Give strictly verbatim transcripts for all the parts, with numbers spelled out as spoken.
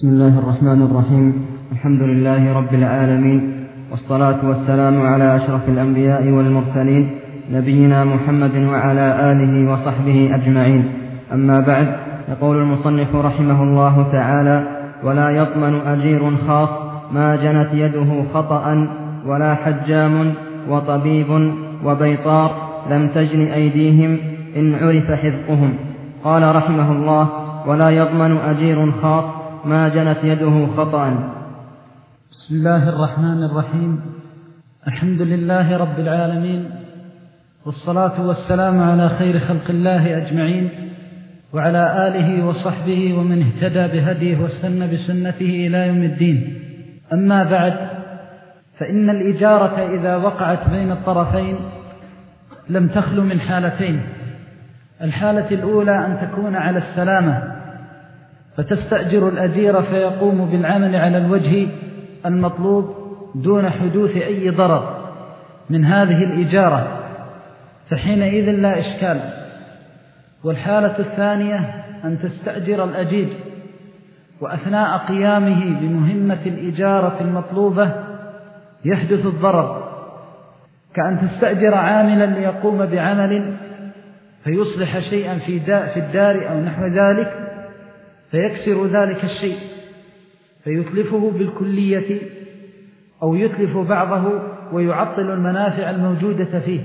بسم الله الرحمن الرحيم. الحمد لله رب العالمين، والصلاة والسلام على أشرف الأنبياء والمرسلين، نبينا محمد وعلى آله وصحبه أجمعين. أما بعد، يقول المصنف رحمه الله تعالى: ولا يضمن أجير خاص ما جنت يده خطأ، ولا حجام وطبيب وبيطار لم تجن أيديهم إن عرف حذقهم. قال رحمه الله: ولا يضمن أجير خاص ما جنت يده خطأ. بسم الله الرحمن الرحيم. الحمد لله رب العالمين، والصلاة والسلام على خير خلق الله أجمعين، وعلى آله وصحبه ومن اهتدى بهديه واستنى بسنته إلى يوم الدين. أما بعد، فإن الإجارة إذا وقعت بين الطرفين لم تخلو من حالتين. الحالة الأولى أن تكون على السلامة، فتستأجر الأجير فيقوم بالعمل على الوجه المطلوب دون حدوث أي ضرر من هذه الإجارة، فحينئذ لا إشكال. والحالة الثانية أن تستأجر الأجير وأثناء قيامه بمهمة الإجارة المطلوبة يحدث الضرر، كأن تستأجر عاملا ليقوم بعمل فيصلح شيئا في الدار أو نحو ذلك، فيكسر ذلك الشيء فيتلفه بالكلية أو يتلف بعضه ويعطل المنافع الموجودة فيه.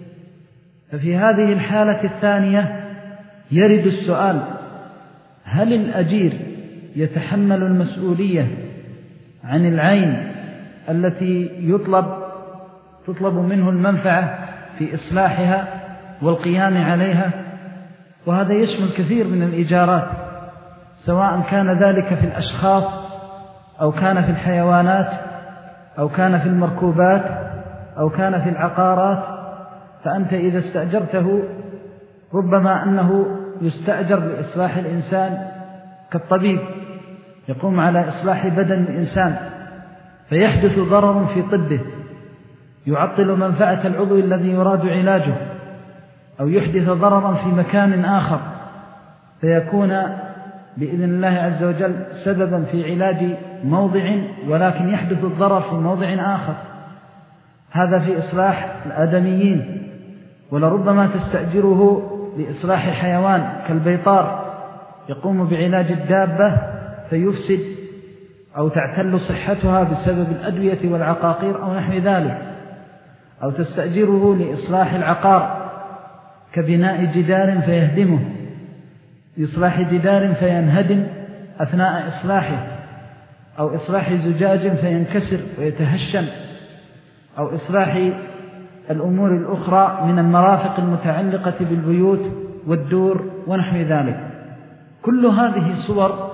ففي هذه الحالة الثانية يرد السؤال: هل الأجير يتحمل المسؤولية عن العين التي يطلب تطلب منه المنفعة في إصلاحها والقيام عليها؟ وهذا يشمل كثير من الإجارات، سواء كان ذلك في الأشخاص أو كان في الحيوانات أو كان في المركوبات أو كان في العقارات. فأنت إذا استأجرته ربما أنه يستأجر لإصلاح الإنسان، كالطبيب يقوم على إصلاح بدن الإنسان فيحدث ضرر في طبه يعطل منفعة العضو الذي يراد علاجه، أو يحدث ضررا في مكان آخر فيكون بإذن الله عز وجل سببا في علاج موضع ولكن يحدث الضرر في موضع آخر. هذا في إصلاح الآدميين. ولربما تستأجره لإصلاح حيوان كالبيطار يقوم بعلاج الدابة فيفسد أو تعتل صحتها بسبب الأدوية والعقاقير أو نحو ذلك. أو تستأجره لإصلاح العقار كبناء جدار فيهدمه، إصلاح جدار فينهدم أثناء إصلاحه، أو إصلاح زجاج فينكسر ويتهشم، أو إصلاح الأمور الأخرى من المرافق المتعلقة بالبيوت والدور ونحو ذلك. كل هذه صور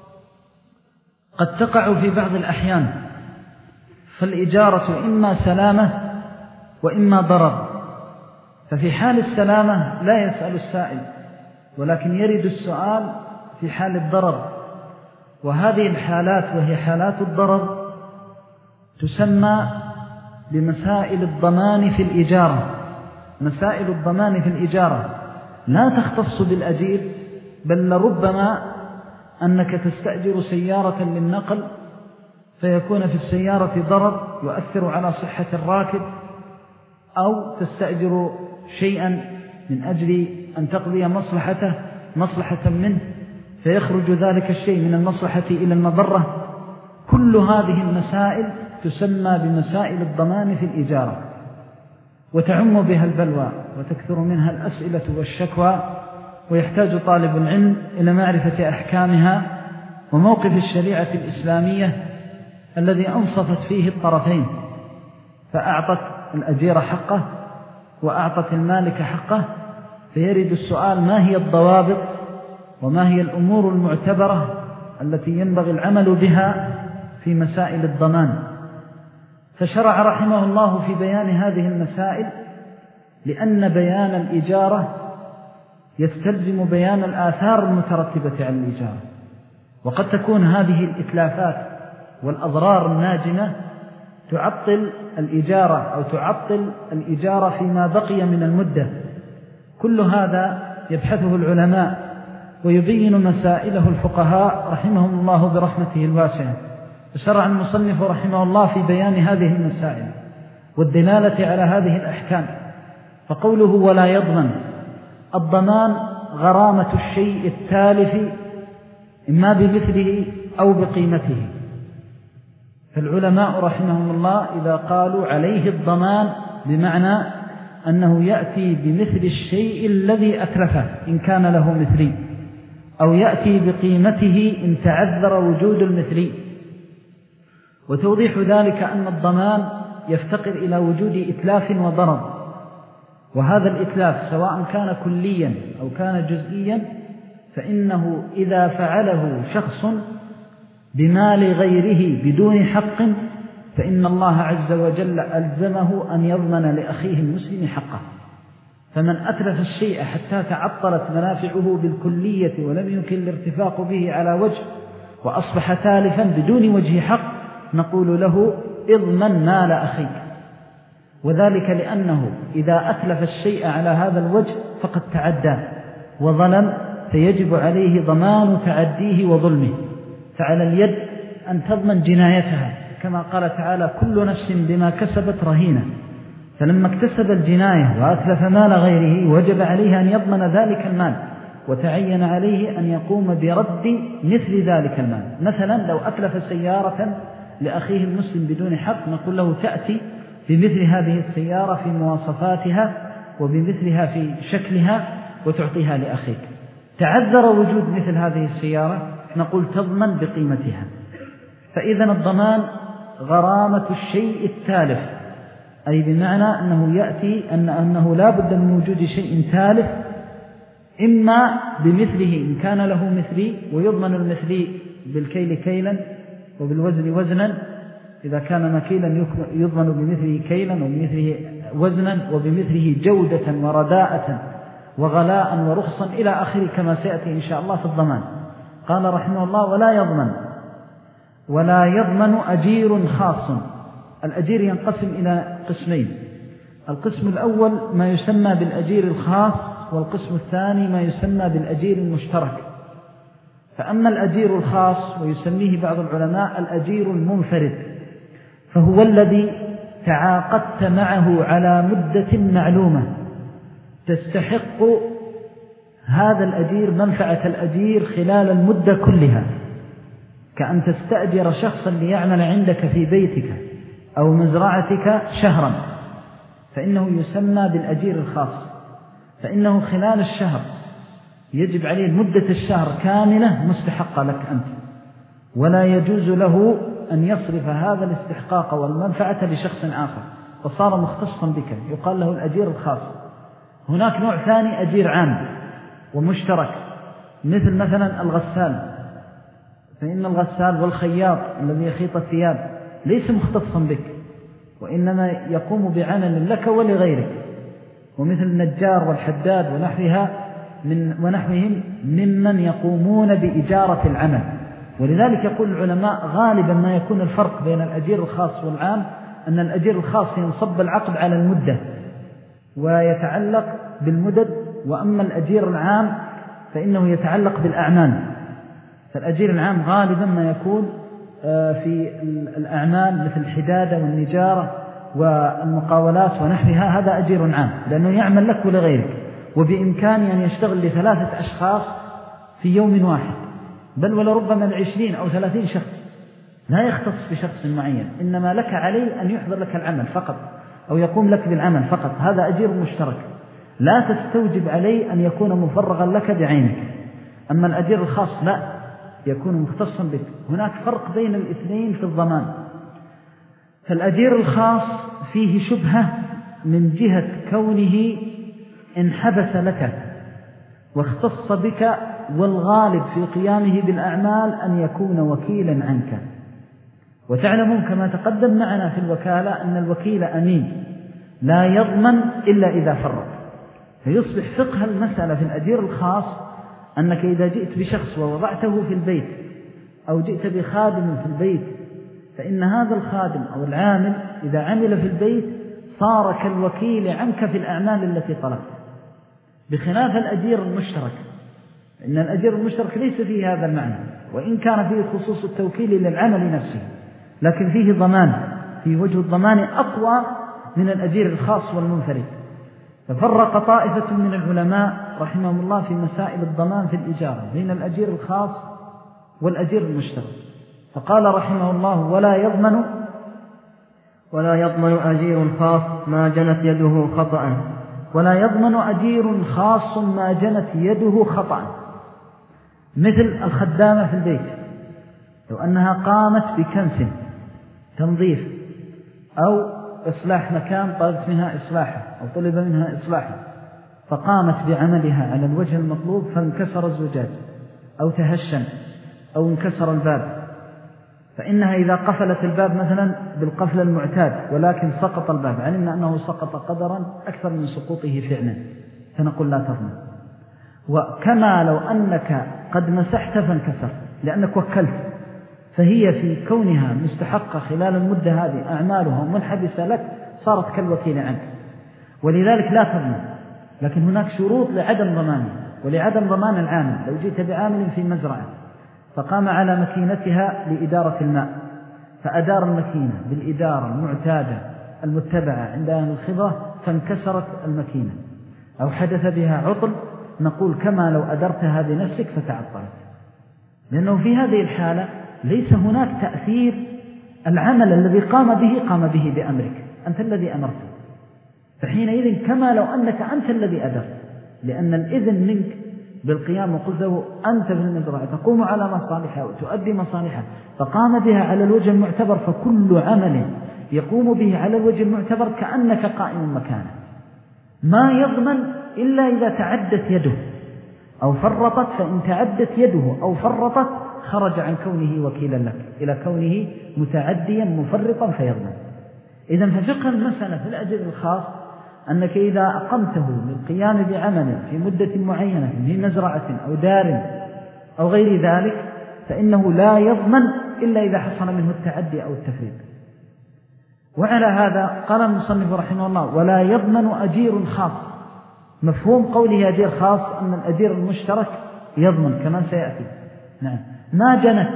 قد تقع في بعض الأحيان، فالإجارة إما سلامة وإما ضرر. ففي حال السلامة لا يسأل السائل، ولكن يرد السؤال في حال الضرر. وهذه الحالات وهي حالات الضرر تسمى بمسائل الضمان في الإجارة. مسائل الضمان في الإجارة لا تختص بالأجير، بل لربما أنك تستأجر سيارة للنقل فيكون في السيارة ضرر يؤثر على صحة الراكب، أو تستأجر شيئا من أجل أن تقضي مصلحته مصلحة منه فيخرج ذلك الشيء من المصلحة إلى المضرة. كل هذه المسائل تسمى بمسائل الضمان في الإجارة، وتعم بها البلوى وتكثر منها الأسئلة والشكوى، ويحتاج طالب العلم إلى معرفة أحكامها وموقف الشريعة الإسلامية الذي أنصفت فيه الطرفين، فأعطت الأجير حقه وأعطت المالك حقه. فيرد السؤال: ما هي الضوابط وما هي الأمور المعتبرة التي ينبغي العمل بها في مسائل الضمان؟ فشرع رحمه الله في بيان هذه المسائل، لأن بيان الإجارة يستلزم بيان الآثار المترتبة على الإجارة، وقد تكون هذه الإتلافات والأضرار الناجمة تعطل الإجارة أو تعطل الإجارة فيما بقي من المدة. كل هذا يبحثه العلماء ويبين مسائله الفقهاء رحمهم الله برحمته الواسعة. فشرع المصنف رحمه الله في بيان هذه المسائل والدلالة على هذه الأحكام. فقوله ولا يضمن، الضمان غرامة الشيء التالف إما بمثله أو بقيمته. فالعلماء رحمهم الله إذا قالوا عليه الضمان بمعنى أنه يأتي بمثل الشيء الذي أتلفه إن كان له مثلي، أو يأتي بقيمته إن تعذر وجود المثلي. وتوضيح ذلك أن الضمان يفتقر إلى وجود إتلاف وضرر، وهذا الإتلاف سواء كان كليا أو كان جزئيا، فإنه إذا فعله شخص بمال غيره بدون حق فإن الله عز وجل ألزمه أن يضمن لأخيه المسلم حقه. فمن أتلف الشيء حتى تعطلت منافعه بالكلية ولم يمكن الارتفاق به على وجه وأصبح تالفا بدون وجه حق، نقول له اضمن مال أخيك. وذلك لأنه إذا أتلف الشيء على هذا الوجه فقد تعدى وظلم، فيجب عليه ضمان تعديه وظلمه. فعلى اليد أن تضمن جنايتها، كما قال تعالى كل نفس بما كسبت رهينة. فلما اكتسب الجناية وأتلف مال غيره وجب عليه أن يضمن ذلك المال، وتعين عليه أن يقوم برد مثل ذلك المال. مثلا لو أتلف سيارة لأخيه المسلم بدون حق، نقول له تأتي بمثل هذه السيارة في مواصفاتها وبمثلها في شكلها وتعطيها لأخيك. تعذر وجود مثل هذه السيارة، نقول تضمن بقيمتها. فإذا الضمان غرامة الشيء التالف، أي بمعنى أنه يأتي أن أنه لا بد من وجود شيء تالف إما بمثله إن كان له مثلي، ويضمن المثلي بالكيل كيلا وبالوزن وزنا، إذا كان مكيلا يضمن بمثله كيلا وبمثله وزنا وبمثله جودة ورداءة وغلاء ورخصا إلى آخره كما سيأتي إن شاء الله في الضمان. قال رحمه الله ولا يضمن ولا يضمن أجير خاص. الأجير ينقسم إلى قسمين: القسم الأول ما يسمى بالأجير الخاص، والقسم الثاني ما يسمى بالأجير المشترك. فأما الأجير الخاص ويسميه بعض العلماء الأجير المنفرد، فهو الذي تعاقدت معه على مدة معلومة تستحق هذا الأجير منفعة الأجير خلال المدة كلها، كأن تستأجر شخصا ليعمل عندك في بيتك أو مزرعتك شهرا، فإنه يسمى بالأجير الخاص. فإنه خلال الشهر يجب عليه مدة الشهر كاملة مستحقة لك أنت، ولا يجوز له أن يصرف هذا الاستحقاق والمنفعة لشخص آخر، فصار مختصا بك، يقال له الأجير الخاص. هناك نوع ثاني أجير عام ومشترك، مثل مثلا الغسال، فإن الغسال والخياط الذي يخيط الثياب ليس مختصا بك، وإنما يقوم بعمل لك ولغيرك. ومثل النجار والحداد ونحوها من ونحوهم ممن يقومون بإجارة العمل. ولذلك يقول العلماء غالبا ما يكون الفرق بين الأجير الخاص والعام أن الأجير الخاص ينصب العقد على المدة ويتعلق بالمدد، وأما الأجير العام فإنه يتعلق بالأعمال. فالأجير العام غالبا ما يكون في الأعمال مثل الحدادة والنجارة والمقاولات ونحوها، هذا أجير عام لأنه يعمل لك ولغيرك، وبإمكانه أن يشتغل لثلاثة أشخاص في يوم واحد، بل ولربما العشرين أو ثلاثين شخص، لا يختص بشخص معين، إنما لك عليه أن يحضر لك العمل فقط أو يقوم لك بالعمل فقط. هذا أجير مشترك لا تستوجب عليه أن يكون مفرغا لك بعينك. أما الأجير الخاص لا، يكون مختصا بك. هناك فرق بين الاثنين في الضمان. فالأجير الخاص فيه شبهة من جهة كونه انحبس لك واختص بك، والغالب في قيامه بالأعمال أن يكون وكيلا عنك. وتعلمون كما تقدم معنا في الوكالة أن الوكيل أمين لا يضمن إلا إذا فرط. فيصبح فقه المسألة في الأجير الخاص أنك إذا جئت بشخص ووضعته في البيت أو جئت بخادم في البيت، فإن هذا الخادم أو العامل إذا عمل في البيت صار كالوكيل عنك في الأعمال التي طلبت، بخلاف الأجير المشترك. إن الأجير المشترك ليس فيه هذا المعنى، وإن كان فيه خصوص التوكيل للعمل نفسه، لكن فيه ضمان، في وجه الضمان أقوى من الأجير الخاص والمنفرد. ففرق طائفة من العلماء رحمهم الله في مسائل الضمان في الإجارة بين الأجير الخاص والأجير المشترك، فقال رحمه الله: ولا يضمن ولا يضمن أجير خاص ما جنت يده خطأ ولا يضمن أجير خاص ما جنت يده خطأ، مثل الخدامة في البيت، لو أنها قامت بكنس تنظيف أو إصلاح مكان طلبت منها إصلاحه أو طلب منها إصلاحه، فقامت بعملها على الوجه المطلوب فانكسر الزجاج أو تهشم أو انكسر الباب، فإنها إذا قفلت الباب مثلا بالقفل المعتاد ولكن سقط الباب، علمنا أنه سقط قدرا أكثر من سقوطه فعلا، فنقول لا تضمن. وكما لو أنك قد مسحت فانكسر لأنك وكلت، فهي في كونها مستحقة خلال المدة هذه أعمالها منحبسة لك صارت كالوكيل عنك، ولذلك لا تضمن. لكن هناك شروط لعدم ضمانه ولعدم ضمان العامل. لو جئت بعامل في مزرعة فقام على مكينتها لإدارة الماء، فأدار المكينة بالإدارة المعتادة المتبعة عند أهل الخبرة فانكسرت المكينة أو حدث بها عطل، نقول كما لو أدرتها بنفسك فتعطلت، لأنه في هذه الحالة ليس هناك تأثير، العمل الذي قام به قام به بأمرك، أنت الذي أمرته، فحينئذ كما لو أنك أنت الذي أدرت، لأن الإذن منك بالقيام، وقلت له أنت في المزرعة تقوم على مصالحها وتؤدي مصالحها، فقام بها على الوجه المعتبر، فكل عمل يقوم به على الوجه المعتبر كأنك قائم مكانه. ما يضمن إلا إذا تعدت يده أو فرطت، فإن تعدت يده أو فرطت خرج عن كونه وكيلا لك إلى كونه متعديا مفرطا فيضمن. إذن ففقه المسألة في الأجر الخاص أنك إذا أقمته للقيام بعمل في مدة معينة في مزرعة أو دار أو غير ذلك فإنه لا يضمن إلا إذا حصل منه التعدي أو التفريط. وعلى هذا قال المصنف رحمه الله: ولا يضمن أجير خاص. مفهوم قوله أجير خاص أن الأجير المشترك يضمن كما سيأتي. نعم. ما جنت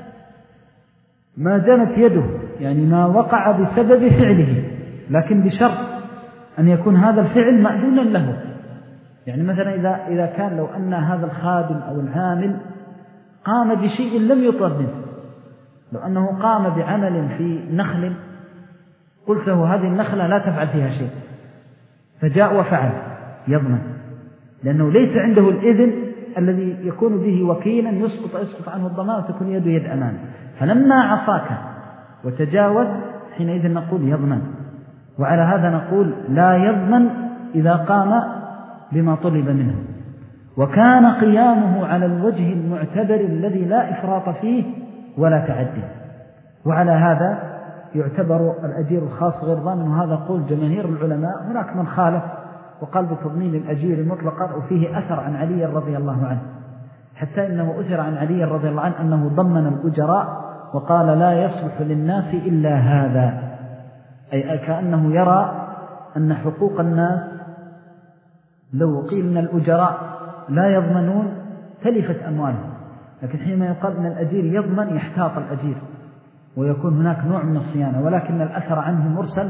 ما جنت يده، يعني ما وقع بسبب فعله، لكن بشرط أن يكون هذا الفعل مأذونا له. يعني مثلا إذا, إذا كان لو أن هذا الخادم أو العامل قام بشيء لم يطلب منه، لو أنه قام بعمل في نخل قلت له هذه النخلة لا تفعل فيها شيء، فجاء وفعل، يضمن، لأنه ليس عنده الإذن الذي يكون به وكيلا يسقط يسقط عنه الضمان وتكون يده يد أمانه. فلما عصاك وتجاوز حينئذ نقول يضمن. وعلى هذا نقول لا يضمن إذا قام بما طلب منه وكان قيامه على الوجه المعتبر الذي لا إفراط فيه ولا تعدي. وعلى هذا يعتبر الأجير الخاص غير ضامن، وهذا قول جماهير العلماء. هناك من خالف وقال بتضمين الأجير مطلقا، وفيه أثر عن علي رضي الله عنه، حتى إنه أثر عن علي رضي الله عنه أنه ضمن الأجراء وقال لا يصلح للناس إلا هذا، أي كأنه يرى أن حقوق الناس لو قيل أن الأجراء لا يضمنون تلفت أموالهم، لكن حينما يقال أن الأجير يضمن يحتاط الأجير ويكون هناك نوع من الصيانة. ولكن الأثر عنه مرسل،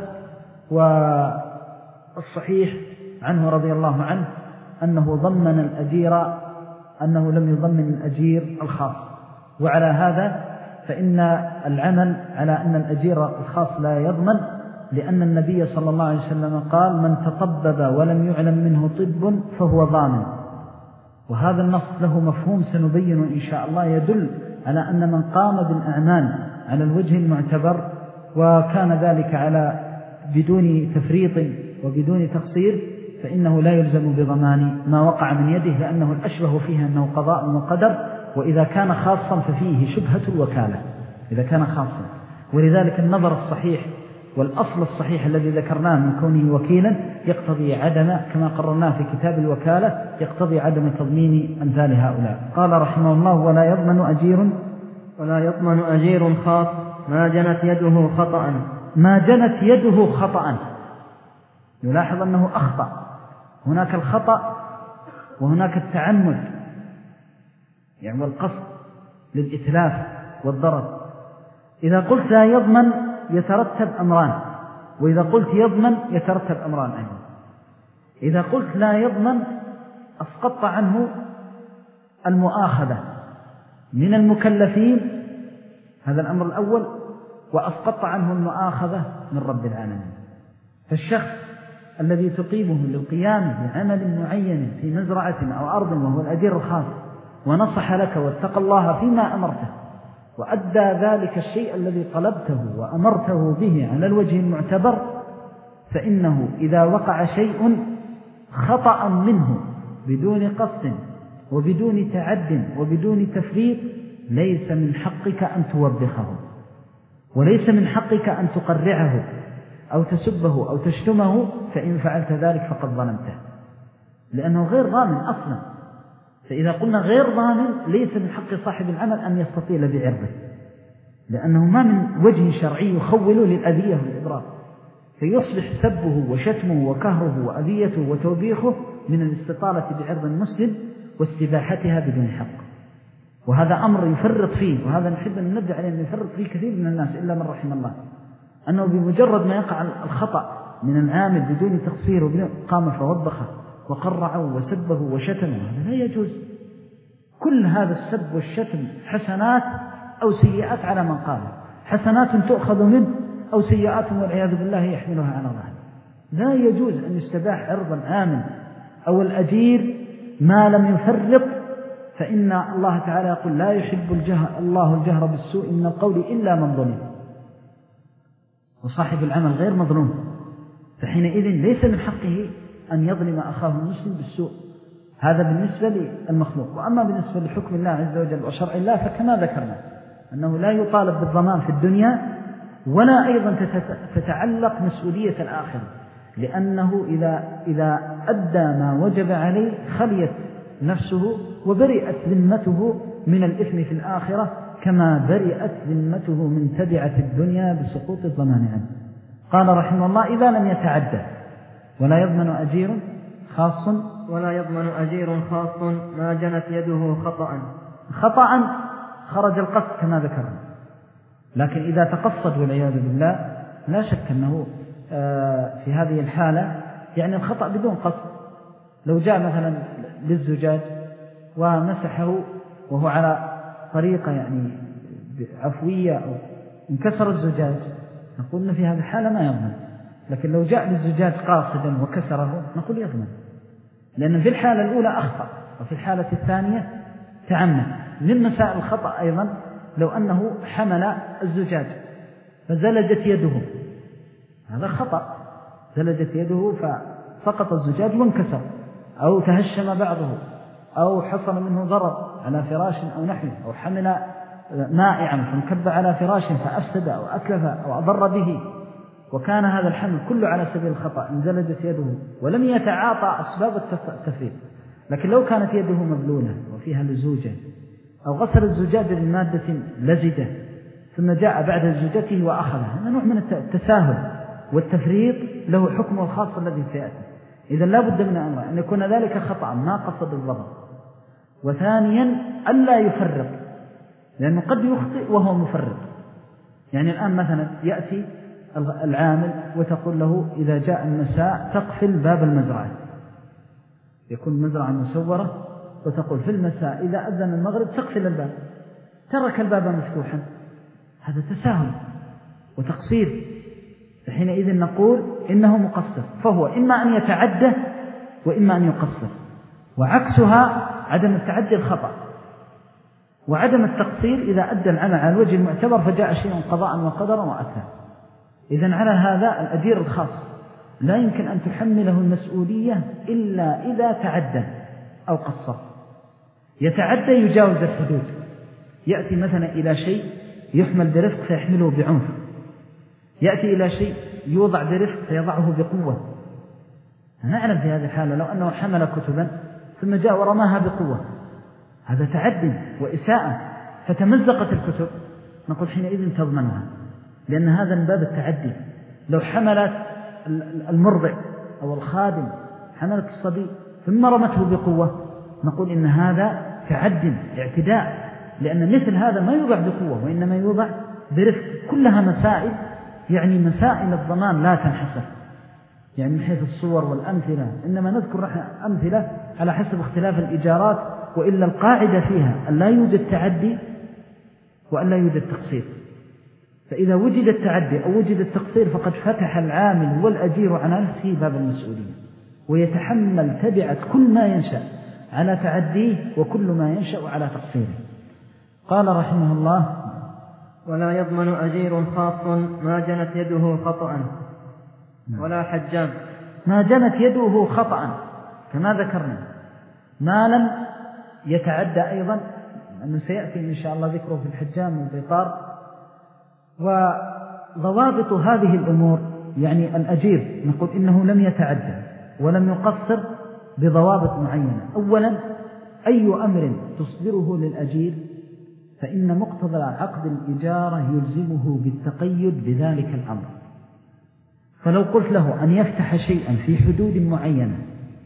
والصحيح عنه رضي الله عنه أنه ضمن الأجير، أنه لم يضمن الأجير الخاص. وعلى هذا فإن العمل على أن الأجير الخاص لا يضمن، لأن النبي صلى الله عليه وسلم قال من تطبب ولم يعلم منه طب فهو ضامن. وهذا النص له مفهوم سنبين إن شاء الله، يدل على أن من قام بالأعمال على الوجه المعتبر وكان ذلك على بدون تفريط وبدون تقصير فإنه لا يلزم بضمان ما وقع من يده، لأنه الأشبه فيها أنه قضاء وقدر. وإذا كان خاصا ففيه شبهة الوكالة إذا كان خاصا. ولذلك النظر الصحيح والأصل الصحيح الذي ذكرناه من كونه وكيلا يقتضي عدم، كما قررناه في كتاب الوكالة، يقتضي عدم تضمين أمثال هؤلاء. قال رحمه الله: ولا يضمن أجير ولا يضمن أجير خاص ما جنت يده خطأ. ما جنت يده خطأ، يلاحظ أنه أخطأ. هناك الخطأ وهناك التعمد. يعني والقصد للإتلاف والضرر. إذا قلت لا يضمن يترتب أمران، وإذا قلت يضمن يترتب أمران أيضا. إذا قلت لا يضمن أسقطت عنه المؤاخذة من المكلفين، هذا الأمر الأول، وأسقطت عنه المؤاخذة من رب العالمين. فالشخص الذي تقيمه للقيام بعمل معين في مزرعة أو أرض وهو الأجير الخاص ونصح لك واتقى الله فيما أمرته وأدى ذلك الشيء الذي طلبته وأمرته به على الوجه المعتبر، فإنه إذا وقع شيء خطأ منه بدون قصد وبدون تعد وبدون تفريط ليس من حقك أن توبخه، وليس من حقك أن تقرعه أو تسبه أو تشتمه، فإن فعلت ذلك فقد ظلمته، لأنه غير ضامن أصلا. فإذا قلنا غير ضامن ليس من حق صاحب العمل أن يستطيل بعرضه، لأنه ما من وجه شرعي يخول للأذية والإضرار، فيصبح سبه وشتمه وكهره وأذيته وتوبيخه من الاستطالة بعرض المسلم واستباحتها بدون حق. وهذا أمر يفرط فيه، وهذا نحب أن ندعي عليه أن يفرط فيه كثير من الناس إلا من رحم الله، أنه بمجرد ما يقع الخطأ من العامل بدون تقصير وبدون قام فوبخه وقرعه وسبه وشتمه، هذا لا يجوز. كل هذا السب والشتم حسنات أو سيئات على من قاله، حسنات تؤخذ منه أو سيئات والعياذ بالله يحملها على ظهره. لا يجوز أن يستباح عرض العامل أو الأجير ما لم يفرط، فإن الله تعالى يقول لا يحب الجهر الله الجهر بالسوء من القول إلا من ظلم، وصاحب العمل غير مظلوم، فحينئذ ليس من حقه أن يظلم أخاه المسلم بالسوء. هذا بالنسبة للمخلوق. وأما بالنسبة لحكم الله عز وجل وشرع الله فكما ذكرنا أنه لا يطالب بالضمان في الدنيا، ولا أيضا تتعلق مسؤولية الآخرة، لأنه إذا, إذا أدى ما وجب عليه خليت نفسه وبرئت ذمته من الإثم في الآخرة، كما برئت ذمته من تبعة الدنيا بسقوط الضمان عنه. قال رحمه الله إذا لم يتعدى ولا يضمن أجير خاص ولا يضمن أجير خاص ما جنت يده خطأ. خطأ خرج القصد كما ذكرنا، لكن إذا تقصد والعياذ بالله لا شك أنه في هذه الحالة يعني الخطأ بدون قصد. لو جاء مثلا للزجاج ومسحه وهو على طريقة يعني عفوية أو انكسر الزجاج، نقول إن في هذه الحالة ما يضمن. لكن لو جاء للزجاج قاصدا وكسره نقول يضمن، لأن في الحالة الأولى أخطأ وفي الحالة الثانية تعمد. من مسائل الخطأ أيضا لو أنه حمل الزجاج فزلجت يده، هذا خطأ، زلجت يده فسقط الزجاج وانكسر، أو تهشم بعضه، أو حصل منه ضرر على فراش أو نحوه، أو حمل مائعا فانكب على فراش فأفسد أو أتلف أو أضر به، وكان هذا الحمل كله على سبيل الخطأ، انزلجت يده ولم يتعاطى أسباب التفريط. لكن لو كانت يده مبلولة وفيها لزوجة، أو غسل الزجاج بمادة لزجة ثم جاء بعد زوجته وأخذها، هذا نوع من التساهل والتفريط له حكمه الخاص الذي سيأتي. إذا لا بد من أمر أن يكون ذلك خطأ ما قصد الضرر، وثانيا ألا يفرط، لأنه قد يخطئ وهو مفرط. يعني الآن مثلا يأتي العامل وتقول له إذا جاء المساء تقفل باب المزرعة، يكون مزرعة مسورة، وتقول في المساء إذا أذن المغرب تقفل الباب، ترك الباب مفتوحا، هذا تساهل وتقصير، فحينئذ نقول إنه مقصر، فهو إما أن يتعدى وإما أن يقصر، وعكسها عدم التعدي الخطأ، وعدم التقصير إذا أدى العمل على الوجه المعتبر فجاء شيء قضاء وقدرا وأتى. إذن على هذا الأجير الخاص لا يمكن أن تحمله المسؤولية إلا إذا تعدى أو قصر. يتعدى يجاوز الحدود، يأتي مثلا إلى شيء يحمل برفق فيحمله بعنف، يأتي إلى شيء يوضع برفق فيضعه بقوة. نعلم في هذه الحالة لو أنه حمل كتبا ثم جاء ورماها بقوة، هذا تعدي وإساءة، فتمزقت الكتب، نقول حينئذ تضمنها، لأن هذا من باب التعدي. لو حملت المرضع أو الخادم حملت الصبي ثم رمته بقوة، نقول إن هذا تعد اعتداء، لأن مثل هذا ما يوضع بقوة وإنما يوضع برفق. كلها مسائل، يعني مسائل الضمان لا تنحصر يعني من حيث الصور والأمثلة، إنما نذكر أمثلة على حسب اختلاف الإجارات، وإلا القاعدة فيها أن لا يوجد تعدي وأن لا يوجد تقصير. فإذا وجد التعدي أو وجد التقصير فقد فتح العامل والأجير على نفسه باب المسؤولية، ويتحمل تبعة كل ما ينشأ على تعديه وكل ما ينشأ على تقصيره. قال رحمه الله: ولا يضمن أجير خاص ما جنت يده خطأ ولا حجام. ما جنت يده خطأ كما ذكرنا، ما لم يتعدى أيضا، أنه سيأتي إن شاء الله ذكره في الحجام والبيطار. وضوابط هذه الأمور يعني الأجير نقول إنه لم يتعدى ولم يقصر بضوابط معينة. أولا، أي أمر تصدره للأجير فإن مقتضى عقد الإجارة يلزمه بالتقيد بذلك الأمر. فلو قلت له أن يفتح شيئا في حدود معينة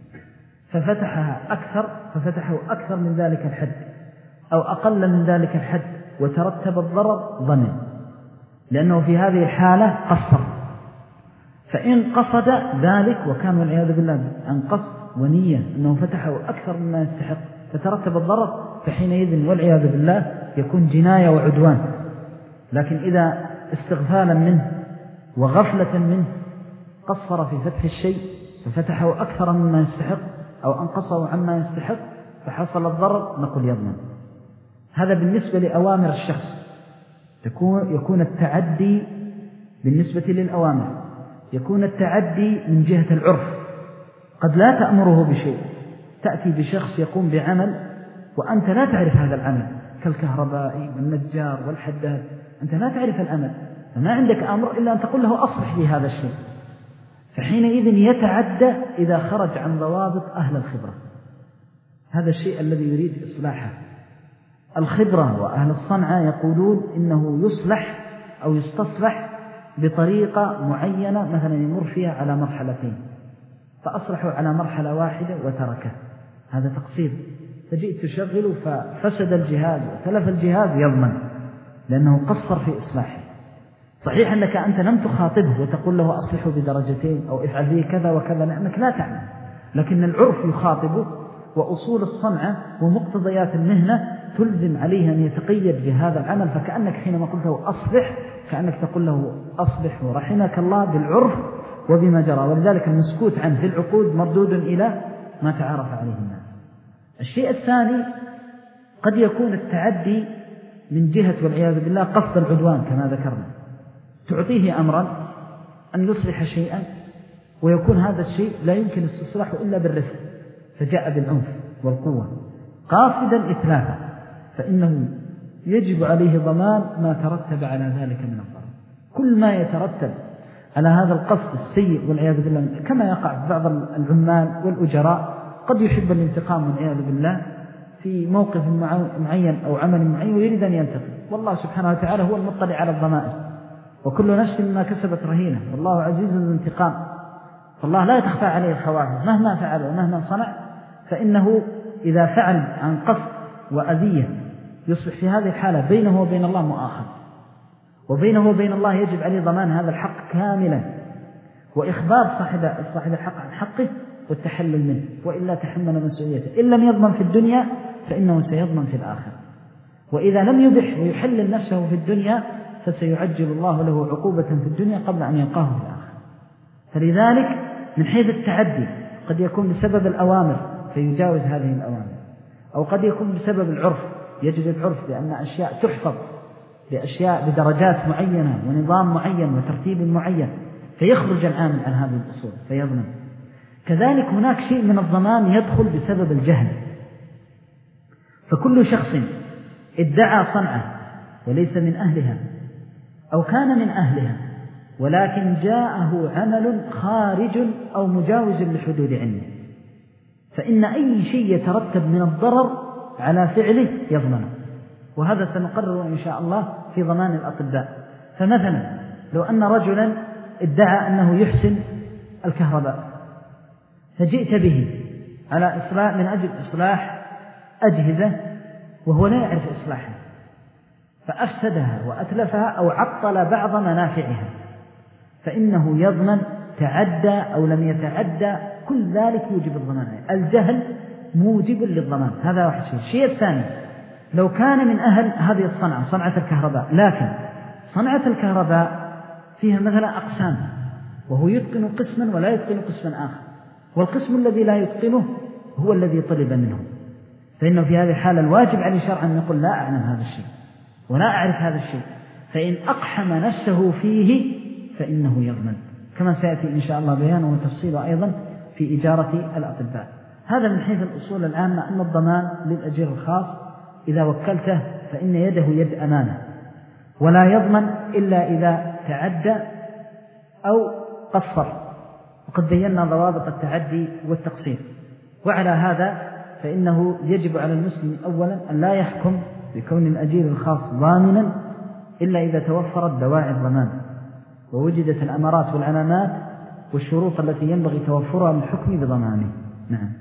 ففتحها أكثر ففتحه أكثر من ذلك الحد أو أقل من ذلك الحد وترتب الضرر ضمن، لأنه في هذه الحالة قصر. فإن قصد ذلك وكان والعياذ بالله عن قصد ونية أنه فتحه أكثر مما يستحق فترتب الضرر، فحينئذ والعياذ بالله يكون جناية وعدوان. لكن إذا استغفالا منه وغفلة منه قصر في فتح الشيء ففتحه أكثر مما يستحق أو أنقصه عما يستحق فحصل الضرر، نقول يضمن. هذا بالنسبة لأوامر الشخص. يكون التعدي بالنسبة للأوامر، يكون التعدي من جهة العرف. قد لا تأمره بشيء، تأتي بشخص يقوم بعمل وأنت لا تعرف هذا العمل، كالكهربائي والنجار والحداد، أنت لا تعرف العمل، فما عندك أمر إلا أن تقول له أصلح لي هذا الشيء. فحينئذ يتعدى إذا خرج عن ضوابط أهل الخبرة. هذا الشيء الذي يريد إصلاحه. الخبرة وأهل الصنعة يقولون إنه يصلح أو يستصلح بطريقة معينة، مثلا يمر فيها على مرحلتين فأصلحوا على مرحلة واحدة وتركه، هذا تقصير. فجئت تشغله ففسد الجهاز وتلف الجهاز، يضمن لأنه قصر في إصلاحه. صحيح أنك أنت لم تخاطبه وتقول له أصلحه بدرجتين أو افعل به كذا وكذا لأنك لا تعلم، لكن العرف يخاطبه، وأصول الصنعة ومقتضيات المهنة تلزم عليه أن يتقيد بهذا العمل. فكأنك حينما قلت له أصلح كأنك تقول له أصلح ورحمك الله بالعرف وبما جرى، ولذلك المسكوت عنه في العقود مردود إلى ما تعرف عليه الناس. الشيء الثاني، قد يكون التعدي من جهة والعياذ بالله قصد العدوان كما ذكرنا، تعطيه أمرا أن يصلح شيئا ويكون هذا الشيء لا يمكن استصلاحه إلا بالرفق، فجاء بالعنف والقوة قاصدا إتلافه، فإنه يجب عليه ضمان ما ترتب على ذلك من الضرر. كل ما يترتب على هذا القصد السيء والعياذ بالله، كما يقع في بعض العمال والأجراء قد يحب الانتقام والعياذ بالله في موقف معين أو عمل معين ويريد أن ينتقم، والله سبحانه وتعالى هو المطلع على الضمائر، وكل نفس ما كسبت رهينة، والله عزيز الانتقام. فالله لا تخفى عليه الخواطر مهما فعل ومهما صنع، فإنه إذا فعل عن قصد وأذية يصبح في هذه الحالة بينه وبين الله مؤاخذ، وبينه وبين الله يجب عليه ضمان هذا الحق كاملا، وإخبار صاحب صاحب الحق عن حقه والتحلل منه، وإلا تحمل مسؤوليته. إن لم يضمن في الدنيا فإنه سيضمن في الآخرة، وإذا لم يبح ويحلل نفسه في الدنيا فسيعجل الله له عقوبة في الدنيا قبل أن يلقاه في الآخرة. فلذلك من حيث التعدي قد يكون بسبب الأوامر فيجاوز هذه الأوامر، أو قد يكون بسبب العرف، يجري العرف بأن أشياء تحفظ بأشياء بدرجات معينة ونظام معين وترتيب معين، فيخرج العامل عن هذه الأصول فيضمن. كذلك هناك شيء من الضمان يدخل بسبب الجهل، فكل شخص ادعى صنعة وليس من أهلها أو كان من أهلها ولكن جاءه عمل خارج أو مجاوز لحدود علمه، فإن أي شيء يترتب من الضرر على فعله يضمنه، وهذا سنقرر إن شاء الله في ضمان الأطباء. فمثلا لو أن رجلا ادعى أنه يحسن الكهرباء فجئت به على إصلاح من أجل إصلاح أجهزة وهو لا يعرف إصلاحها فأفسدها وأتلفها أو عطل بعض منافعها، فإنه يضمن تعدى أو لم يتعدى، كل ذلك يوجب الضمان. الجهل موجب للضمان، هذا واحد شيء. الشيء الثاني، لو كان من أهل هذه الصنعة، صنعة الكهرباء، لكن صنعة الكهرباء فيها مثلا أقسام، وهو يتقن قسما ولا يتقن قسما آخر، والقسم الذي لا يتقنه هو الذي طلب منه، فإنه في هذه الحالة الواجب عليه شرعا أن يقول لا أعلم هذا الشيء ولا أعرف هذا الشيء، فإن أقحم نفسه فيه فإنه يضمن، كما سيأتي إن شاء الله بيانه وتفصيله أيضا في إجارة الأطباء. هذا من حيث الأصول العامة، أن الضمان للأجير الخاص إذا وكلته فإن يده يد أمانة، ولا يضمن إلا إذا تعدى أو قصر، وقد بينا ضوابط التعدي والتقصير. وعلى هذا فإنه يجب على المسلم أولا أن لا يحكم بكون الأجير الخاص ضامنا إلا إذا توفرت دواعي الضمان ووجدت الأمارات والعلامات والشروط التي ينبغي توفرها للحكم بضمانه. نعم.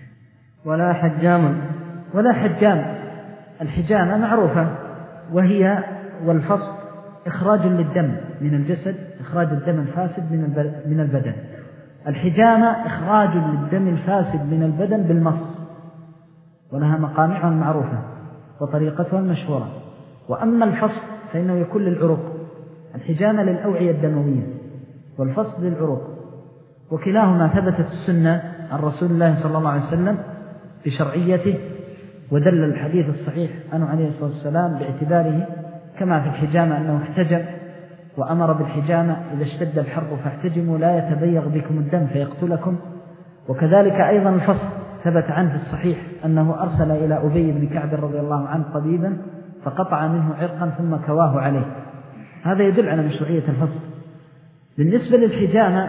ولا حجام. ولا حجام. الحجامة معروفة، وهي والفصل إخراج للدم من الجسد، إخراج الدم الفاسد من البدن. الحجامة إخراج للدم الفاسد من البدن بالمص، ولها مقامعها المعروفة وطريقتها المشهورة. وأما الفصل فإنه يكون للعروق، الحجامة للأوعية الدموية والفصل للعروق، وكلاهما ثبتت السنة عن رسول الله صلى الله عليه وسلم بشرعيته، ودل الحديث الصحيح عنه عليه الصلاة والسلام باعتباره، كما في الحجامة أنه احتجم وأمر بالحجامة إذا اشتد الحر فاحتجموا لا يتبيغ بكم الدم فيقتلكم. وكذلك أيضا الفصل ثبت عنه في الصحيح أنه أرسل إلى أبي بن كعب رضي الله عنه طبيبا فقطع منه عرقا ثم كواه عليه. هذا يدل على مشروعية الفصل. بالنسبة للحجامة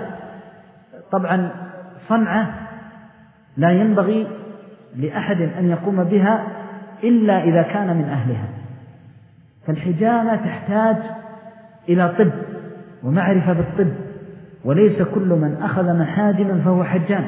طبعا صنعة لا ينبغي لأحد أن يقوم بها إلا إذا كان من أهلها، فالحجامة تحتاج إلى طب ومعرفة بالطب، وليس كل من أخذ محاجما فهو حجام،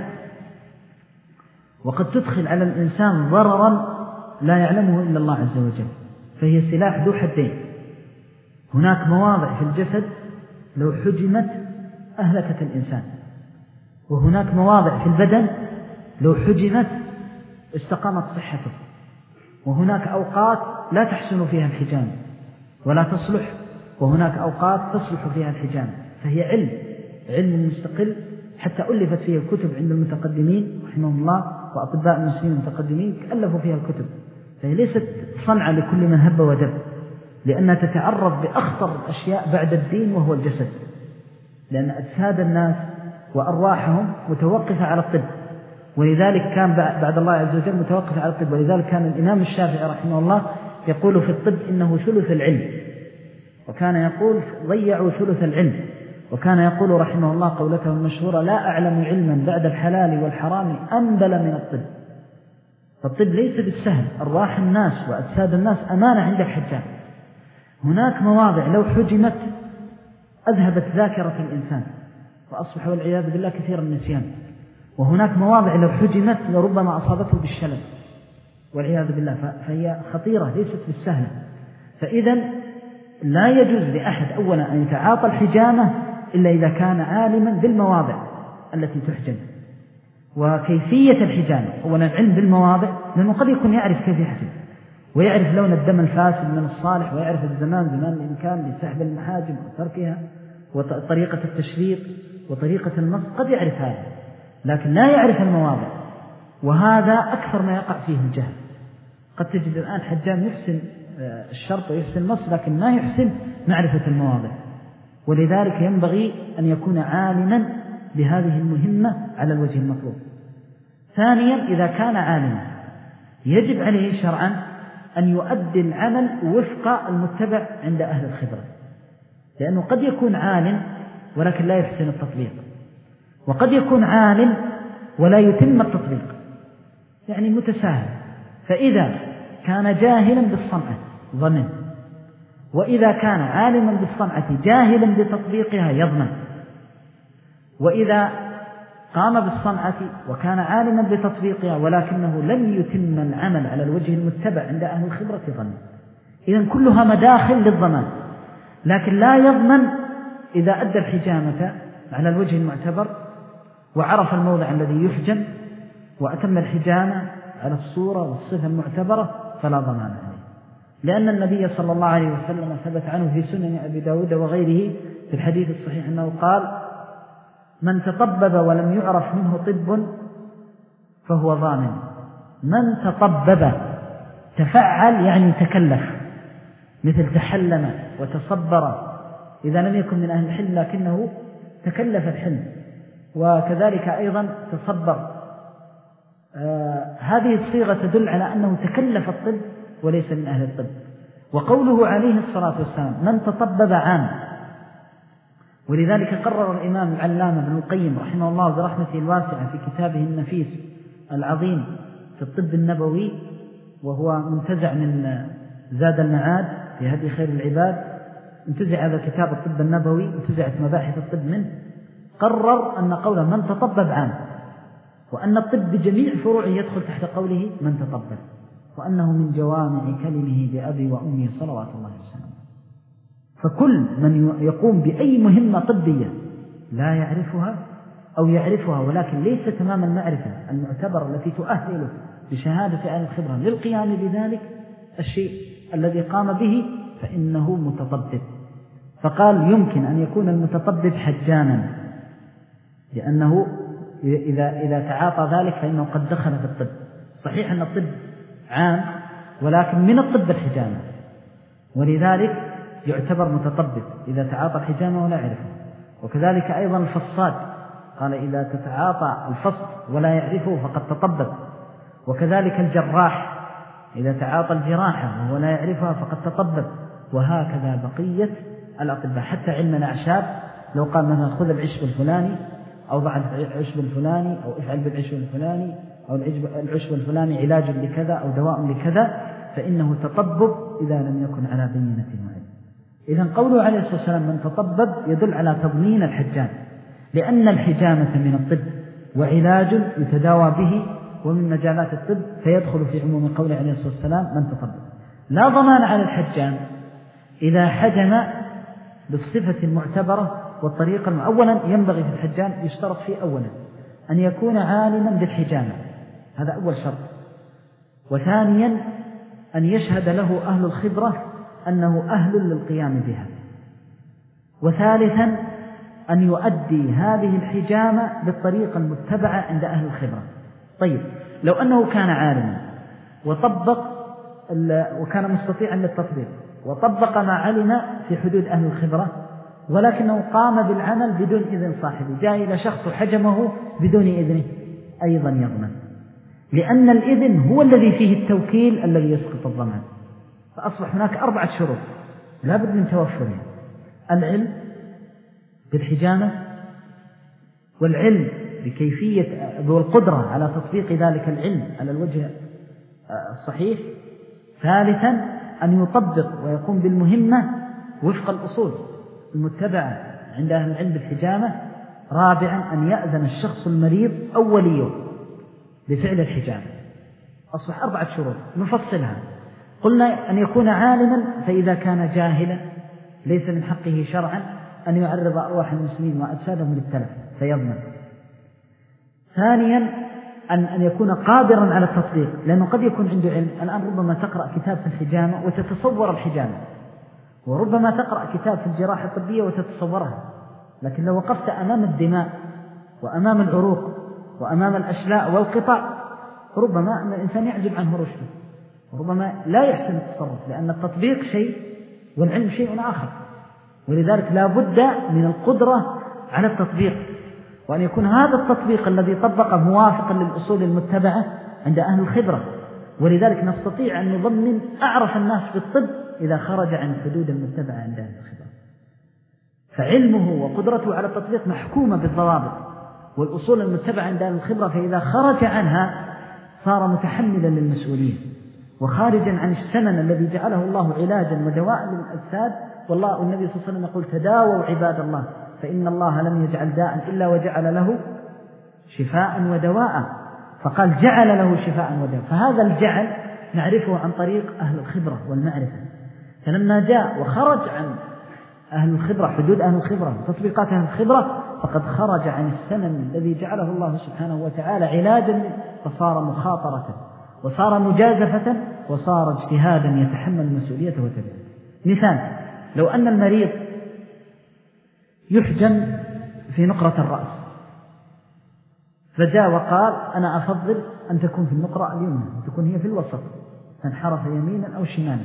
وقد تدخل على الإنسان ضررا لا يعلمه إلا الله عز وجل، فهي سلاح ذو حدين. هناك مواضع في الجسد لو حجمت أهلكت الإنسان، وهناك مواضع في البدن لو حجمت استقامت صحته، وهناك أوقات لا تحسن فيها الحجامة ولا تصلح، وهناك أوقات تصلح فيها الحجامة. فهي علم علم مستقل، حتى ألفت فيه الكتب عند المتقدمين رحمهم الله، وأطباء المسلمين المتقدمين ألفوا فيها الكتب. فهي ليست صنعة لكل من هب ودب، لأنها تتعرض بأخطر الأشياء بعد الدين وهو الجسد، لأن أجساد الناس وأرواحهم متوقفة على الطب، ولذلك كان بعد الله عز وجل متوقف على الطب. ولذلك كان الإمام الشافعي رحمه الله يقول في الطب إنه ثلث العلم، وكان يقول ضيعوا ثلث العلم، وكان يقول رحمه الله قولته المشهورة: لا أعلم علما بعد الحلال والحرام أنبل من الطب. فالطب ليس بالسهل، أرواح الناس وأجساد الناس أمانة عند الحجام. هناك مواضع لو حجمت أذهبت ذاكرة الإنسان فأصبح والعياذ بالله كثير النسيان، وهناك مواضع لو حجمت لربما أصابته بالشلل والعياذ بالله، فهي خطيرة ليست بالسهلة. فإذا لا يجوز لأحد أولا أن يتعاطى الحجامة إلا إذا كان عالما بالمواضع التي تحجم وكيفية الحجامة. أولا علم بالمواضع، لأنه قد يكون يعرف كيف يحجم، ويعرف لون الدم الفاسد من الصالح، ويعرف الزمان زمان الإمكان لسحب المحاجم وتركها، وطريقة التشريط وطريقة المص، قد يعرف هذا، لكن لا يعرف المواضع، وهذا أكثر ما يقع فيه الجهل. قد تجد الآن حجام يحسن الشرط ويحسن المص، لكن ما يحسن معرفة المواضع، ولذلك ينبغي أن يكون عالما بهذه المهمة على الوجه المطلوب. ثانيا، إذا كان عالما يجب عليه شرعا أن يؤدي العمل وفق المتبع عند أهل الخبرة، لأنه قد يكون عالم ولكن لا يحسن التطبيق، وقد يكون عالم ولا يتم التطبيق، يعني متساهل. فإذا كان جاهلا بالصنعة ضمن، وإذا كان عالما بالصنعة جاهلا بتطبيقها يضمن، وإذا قام بالصنعة وكان عالما بتطبيقها ولكنه لم يتم العمل على الوجه المتبع عند أهل الخبرة ظن. إذن كلها مداخل للضمان، لكن لا يضمن إذا أدى الحجامة على الوجه المعتبر وعرف الموضع الذي يحجم وأتم الحجامة على الصورة والصفة المعتبرة فلا ضمان عليه، لأن النبي صلى الله عليه وسلم ثبت عنه في سنن أبي داود وغيره في الحديث الصحيح أنه قال: من تطبب ولم يعرف منه طب فهو ضامن. من تطبب تفعل يعني تكلف، مثل تحلم وتصبر إذا لم يكن من أهل الحلم لكنه تكلف الحلم، وكذلك أيضا تصبر. آه هذه الصيغة تدل على أنه تكلف الطب وليس من أهل الطب. وقوله عليه الصلاة والسلام من تطبب عام، ولذلك قرر الإمام العلامة ابن القيم رحمه الله برحمته الواسعة في كتابه النفيس العظيم في الطب النبوي، وهو منتزع من زاد المعاد في هدي خير العباد، انتزع هذا كتاب الطب النبوي، انتزعت مباحث الطب منه، قرر أن قوله من تطبب عام، وأن الطب بجميع فروعه يدخل تحت قوله من تطبب، وأنه من جوامع كلمه بأبي وأمي صلوات الله وسلامه. فكل من يقوم بأي مهمة طبية لا يعرفها أو يعرفها ولكن ليس تمام المعرفة المعتبرة التي تؤهله بشهادة أهل الخبرة للقيام بذلك الشيء الذي قام به فإنه متطبب. فقال يمكن أن يكون المتطبب حجاما، لأنه إذا, إذا تعاطى ذلك فإنه قد دخل في الطب. صحيح أن الطب عام ولكن من الطب الحجامة، ولذلك يعتبر متطبب إذا تعاطى الحجامة ولا يعرفه. وكذلك أيضا الفصاد، قال إذا تتعاطى الفصد ولا يعرفه فقد تطبب. وكذلك الجراح إذا تعاطى الجراحة وهو لا يعرفها فقد تطبب. وهكذا بقية الأطباء، حتى علم الأعشاب لو قال مثلا خذ العشب الفلاني أو ضع العشب الفلاني أو افعل بالعشب الفلاني أو العشب الفلاني علاج لكذا أو دواء لكذا فإنه تطبب إذا لم يكن على بينة وعلم. إذن قوله عليه الصلاة والسلام من تطبب يدل على تضمين الحجام، لأن الحجامة من الطب وعلاج يتداوى به ومن مجالات الطب، فيدخل في عموم قوله عليه الصلاة والسلام من تطبب. لا ضمان على الحجام إذا حجم بالصفة المعتبرة والطريقة. أولا ينبغي في الحجام يشترط فيه أولا أن يكون عالما بالحجامة، هذا أول شرط. وثانيا أن يشهد له أهل الخبرة أنه أهل للقيام بها. وثالثا أن يؤدي هذه الحجامة بالطريقة المتبعة عند أهل الخبرة. طيب لو أنه كان عالما وطبق وكان مستطيعا للتطبيق وطبق ما علم في حدود أهل الخبرة، ولكنه قام بالعمل بدون إذن صاحبه، جاء إلى شخص حجمه بدون إذنه، أيضا يضمن، لأن الإذن هو الذي فيه التوكيل الذي يسقط الضمان. فأصبح هناك أربعة شروط لا بد من توفرها: العلم بالحجامة، والعلم بكيفية والقدرة على تطبيق ذلك العلم على الوجه الصحيح. ثالثا أن يطبق ويقوم بالمهمة وفق الأصول المتبعة عند أهل العلم بالحجامة. رابعا أن يأذن الشخص المريض أو وليه بفعل الحجامة. أصبح أربعة شروط نفصلها. قلنا أن يكون عالما، فإذا كان جاهلا ليس من حقه شرعا أن يعرض أرواح المسلمين وأجسادهم للتلف فيضمن. ثانيا أن أن يكون قادرا على التطبيق، لأنه قد يكون عنده علم. الآن ربما تقرأ كتاب في الحجامة وتتصور الحجامة، وربما تقرأ كتاب في الجراحة الطبية وتتصورها، لكن لو وقفت أمام الدماء وأمام العروق وأمام الأشلاء والقطع ربما أن الإنسان يعزب عنه رشده، وربما لا يحسن التصرف، لأن التطبيق شيء والعلم شيء آخر. ولذلك لا بد من القدرة على التطبيق، وأن يكون هذا التطبيق الذي طبقه موافقا للأصول المتبعة عند أهل الخبرة. ولذلك نستطيع أن نضمن أعرف الناس بالطب إذا خرج عن الحدود المتبعة عند أهل الخبرة. فعلمه وقدرته على التطبيق محكومة بالضوابط والأصول المتبعة عند أهل الخبرة، فإذا خرج عنها صار متحملا للمسؤولية وخارجا عن السنن الذي جعله الله علاجا ودواء للأجساد. والله النبي صلى الله عليه وسلم يقول: تداووا عباد الله فإن الله لم يجعل داء إلا وجعل له شفاء ودواء، فقال جعل له شفاء ودواء. فهذا الجعل نعرفه عن طريق أهل الخبرة والمعرفة. فلما جاء وخرج عن أهل الخبرة، حدود أهل الخبرة وتطبيقات أهل الخبرة، فقد خرج عن السنن الذي جعله الله سبحانه وتعالى علاجا، فصار مخاطرة وصار مجازفة وصار اجتهادا يتحمل مسؤوليته وتبعه. مثال: لو أن المريض يحجم في نقرة الرأس، فجاء وقال أنا أفضل أن تكون في النقرة اليمنى وتكون هي في الوسط، فانحرف يمينا أو شمالا.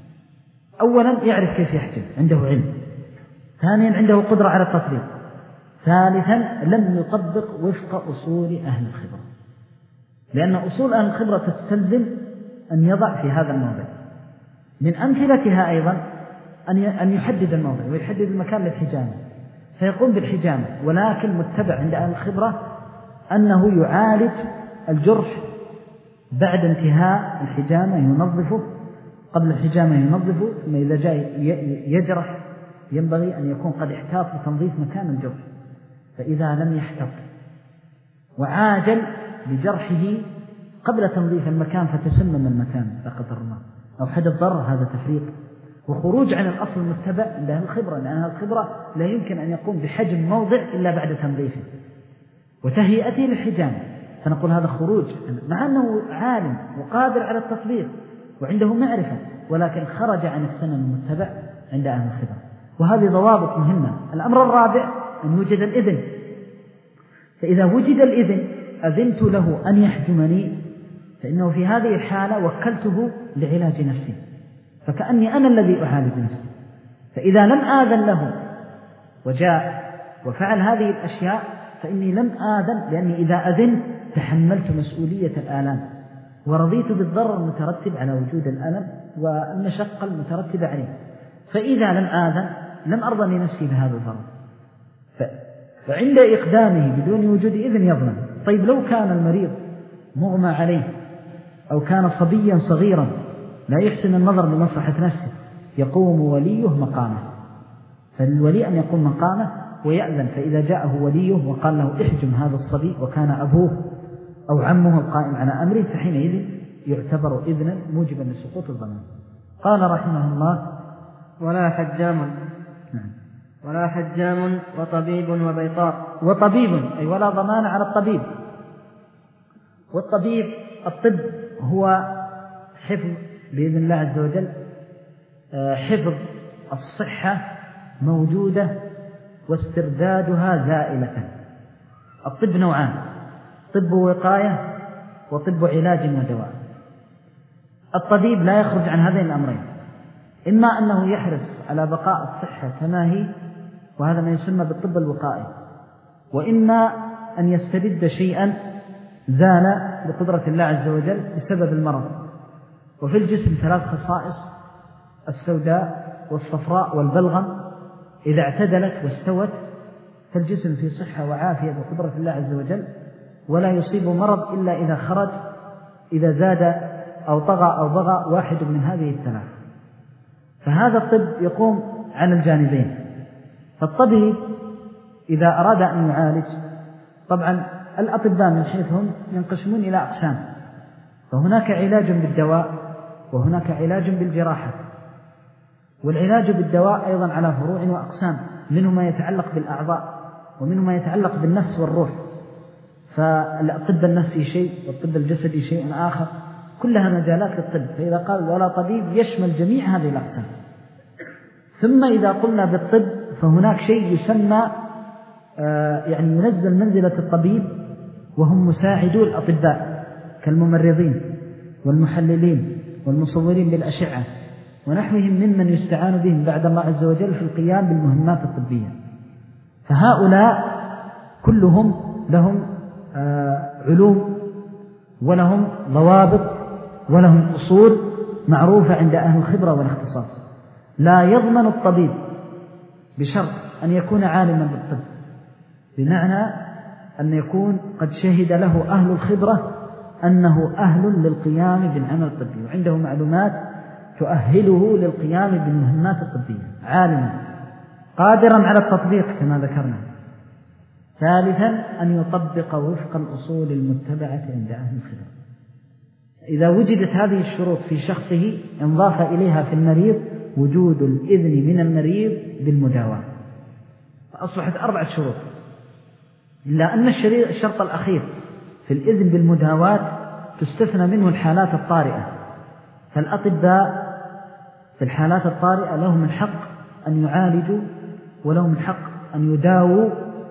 أولا يعرف كيف يحجم، عنده علم. ثانيا عنده قدرة على التطبيق. ثالثا لم يطبق وفق أصول أهل الخبرة، لأن أصول أهل الخبرة تستلزم أن يضع في هذا الموضع. من أمثلتها أيضا أن يحدد الموضع ويحدد المكان للحجامة، فيقوم بالحجامة، ولكن متبع عند أهل الخبرة أنه يعالج الجرح بعد انتهاء الحجامة، ينظفه قبل الحجامة ينظفه، ثم إذا جاء يجرح ينبغي أن يكون قد احتاط لتنظيف مكان الجرح. فإذا لم يحتط وعاجل بجرحه قبل تنظيف المكان فتسمم المكان لا قدر الله أو حدث ضرر، هذا تفريط وخروج عن الأصل المتبع عند أهل الخبرة، لأن أهل الخبرة لا يمكن أن يقوم بحجم موضع إلا بعد تنظيفه وتهيئته للحجامة. فنقول هذا خروج، مع أنه عالم وقادر على التطبيق وعنده معرفة، ولكن خرج عن السنن المتبع عند أهل الخبرة. وهذه ضوابط مهمة. الأمر الرابع أن يوجد الإذن. فإذا وجد الإذن أذنت له أن يحجمني، فإنه في هذه الحالة وكلته لعلاج نفسي، فكأني أنا الذي أعالج نفسي. فإذا لم آذن له وجاء وفعل هذه الأشياء فإني لم آذن، لأني إذا أذنت تحملت مسؤولية الآلام ورضيت بالضرر المترتب على وجود الألم والمشقة المترتبة عليه. فإذا لم آذن لم أرضى لنفسي بهذا الضرر، فعند إقدامه بدون وجود إذن يظلم. طيب لو كان المريض مغمى عليه أو كان صبيا صغيرا لا يحسن النظر بمصلحة نفسه، يقوم وليه مقامه، فالولي أن يقوم مقامه ويأذن. فإذا جاءه وليه وقال له احجم هذا الصبي وكان أبوه أو عمه القائم على أمره، فحينئذ يعتبر إذنا موجبا لسقوط الضمان. قال رحمه الله: ولا حجام نعم. ولا حجام وطبيب وبيطار. وطبيب أي ولا ضمان على الطبيب. والطبيب الطب هو حفظ بإذن الله عز وجل، حفظ الصحة موجودة واستردادها زائلة. الطب نوعان: طب وقاية وطب علاج ودواء. الطبيب لا يخرج عن هذين الأمرين، إما أنه يحرص على بقاء الصحة كما هي، وهذا ما يسمى بالطب الوقائي، وإما أن يسترد شيئا زال بقدرة الله عز وجل بسبب المرض. وفي الجسم ثلاث خصائص: السوداء والصفراء والبلغم، إذا اعتدلت واستوت فالجسم في صحة وعافية بقدرة الله عز وجل، ولا يصيب مرض إلا إذا خرج، إذا زاد أو طغى أو بغى واحد من هذه الثلاث. فهذا الطب يقوم على الجانبين. فالطبيب إذا أراد أن يعالج، طبعا الأطباء من حيث هم ينقسمون إلى أقسام، فهناك علاج بالدواء وهناك علاج بالجراحة. والعلاج بالدواء أيضا على فروع وأقسام، منه ما يتعلق بالأعضاء ومنه ما يتعلق بالنفس والروح. فالطب النفسي شيء والطب الجسدي شيء آخر، كلها مجالات للطب. فإذا قال ولا طبيب يشمل جميع هذه الأقسام. ثم إذا قلنا بالطب فهناك شيء يسمى آه يعني ينزل منزلة الطبيب، وهم مساعدو الأطباء كالممرضين والمحللين والمصورين بالأشعة ونحوهم ممن يستعان بهم بعد الله عز وجل في القيام بالمهمات الطبية. فهؤلاء كلهم لهم آه علوم ولهم ضوابط ولهم أصول معروفة عند أهل الخبرة والاختصاص. لا يضمن الطبيب بشرط أن يكون عالما بالطب، بمعنى أن يكون قد شهد له أهل الخبرة أنه أهل للقيام بالعمل الطبي وعنده معلومات تؤهله للقيام بالمهمات الطبية، عالما قادرا على التطبيق كما ذكرنا. ثالثا أن يطبق وفق الأصول المتبعة عند أهل الخبرة. إذا وجدت هذه الشروط في شخصه انضاف إليها في المريض وجود الإذن من المريض بالمداواة، فأصبحت أربعة شروط. إلا أن الشرط الأخير في الإذن بالمداواة تستثنى منه الحالات الطارئة، فالأطباء في الحالات الطارئة لهم الحق أن يعالجوا ولهم الحق أن يداووا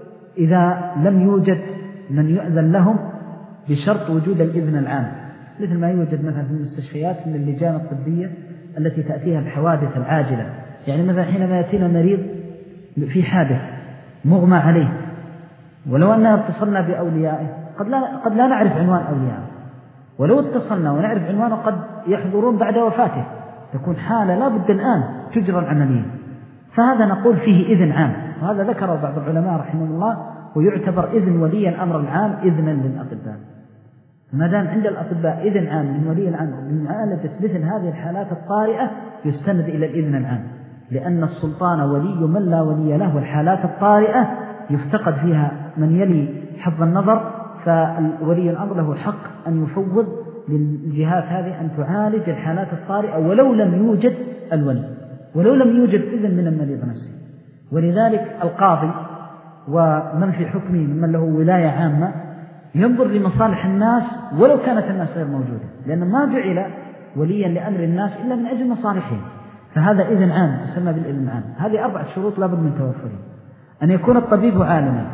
إذا لم يوجد من يؤذن لهم بشرط وجود الإذن العام، مثل ما يوجد مثلا في المستشفيات من اللجان الطبية التي تأتيها الحوادث العاجلة. يعني مثلا حينما يأتينا مريض في حادث مغمى عليه، ولو أننا اتصلنا بأوليائه قد لا, قد لا نعرف عنوان أوليائه، ولو اتصلنا ونعرف عنوانه قد يحضرون بعد وفاته، تكون حالة لا بد الآن تجرى العملية، فهذا نقول فيه إذن عام، وهذا ذكره بعض العلماء رحمه الله، ويعتبر إذن ولي الأمر العام إذنا للأطباء. ما دام عند الأطباء إذن عام من ولي الأمر بمعالجة مثل هذه الحالات الطارئة يستند إلى الإذن العام، لأن السلطان ولي من لا ولي له، والحالات الطارئة يفتقد فيها من يلي حظ النظر، فولي الأمر له حق أن يفوض للجهات هذه أن تعالج الحالات الطارئة ولو لم يوجد الولي، ولو لم يوجد إذن من المريض نفسه. ولذلك القاضي ومن في حكمه ممن له ولاية عامة ينظر لمصالح الناس ولو كانت الناس غير موجودة، لأنه ما جعل وليا لأمر الناس إلا من أجل مصالحهم، فهذا إذن عام يسمى بالإذن العام. هذه أربعة شروط لابد من توفرها: أن يكون الطبيب عالما،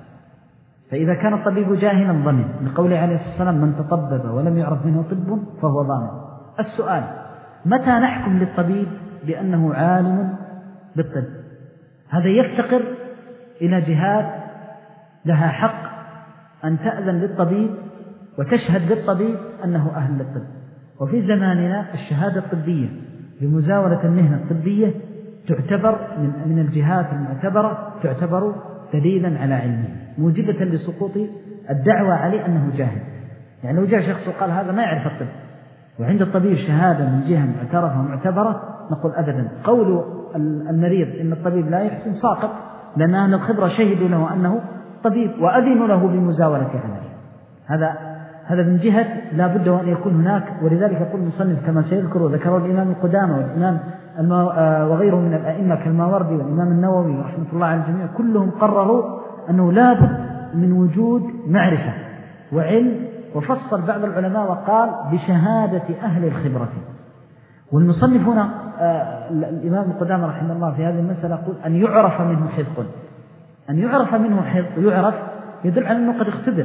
فإذا كان الطبيب جاهلا ضمن، لقوله عليه الصلاة والسلام: من تطبب ولم يعرف منه طب فهو ضامن. السؤال: متى نحكم للطبيب بأنه عالم بالطب؟ هذا يفتقر إلى جهات لها حق أن تأذن للطبيب وتشهد للطبيب أنه أهل للطب. وفي زماننا الشهادة الطبية بمزاولة المهنة الطبية تعتبر من من الجهات المعتبرة، تعتبر دليلا على علمه موجبة لسقوط الدعوة عليه أنه جاهل. يعني لو جاء شخص وقال هذا ما يعرف الطب وعند الطبيب شهادة من جهة معترفة ومعتبرة، نقول أبدا، قول المريض إن الطبيب لا يحسن ساقط، لأن أهل الخبرة شهدوا له أنه طبيب وأذنوا له بمزاولة عمله. هذا هذا من جهة لا بد أن يكون هناك. ولذلك يقول المصنف كما سيذكر وذكره الإمام القدامى والإمام وغيره من الأئمة كالماوردي والإمام النووي رحمة الله على الجميع، كلهم قرروا أنه لا بد من وجود معرفة وعلم، وفصل بعض العلماء وقال بشهادة أهل الخبرة. والمصنف هنا الإمام القدامى رحمه الله في هذه المسألة يقول أن يعرف منه حفظ، أن يعرف منه حفظ يعرف يدل على أنه قد اختبر.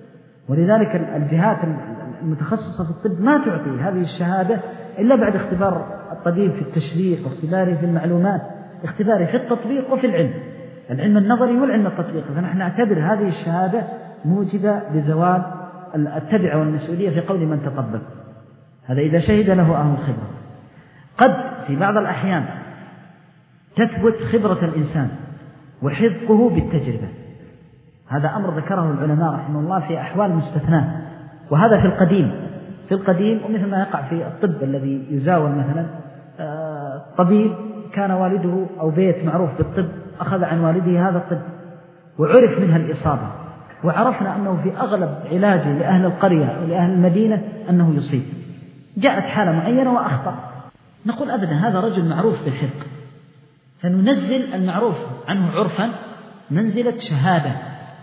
ولذلك الجهات المتخصصة في الطب ما تعطي هذه الشهادة إلا بعد اختبار الطبيب في التشريح واختباره في المعلومات، اختباره في التطبيق وفي العلم، العلم النظري والعلم التطبيقي. فنحن نعتبر هذه الشهادة موجبة لزوال التبع والمسؤولية في قول من تطبق، هذا إذا شهد له أهل الخبرة. قد في بعض الأحيان تثبت خبرة الإنسان وحذقه بالتجربة، هذا أمر ذكره العلماء رحمه الله في أحوال مستثناة، وهذا في القديم في القديم ومثل ما يقع في الطب الذي يزاول مثلا طبيب كان والده أو بيت معروف بالطب أخذ عن والده هذا الطب وعرف منها الإصابة، وعرفنا أنه في أغلب علاجه لأهل القرية أو لأهل المدينة أنه يصيب. جاءت حالة معينة وأخطأ، نقول أبدا هذا رجل معروف بالحق، فننزل المعروف عنه عرفا منزلة شهادة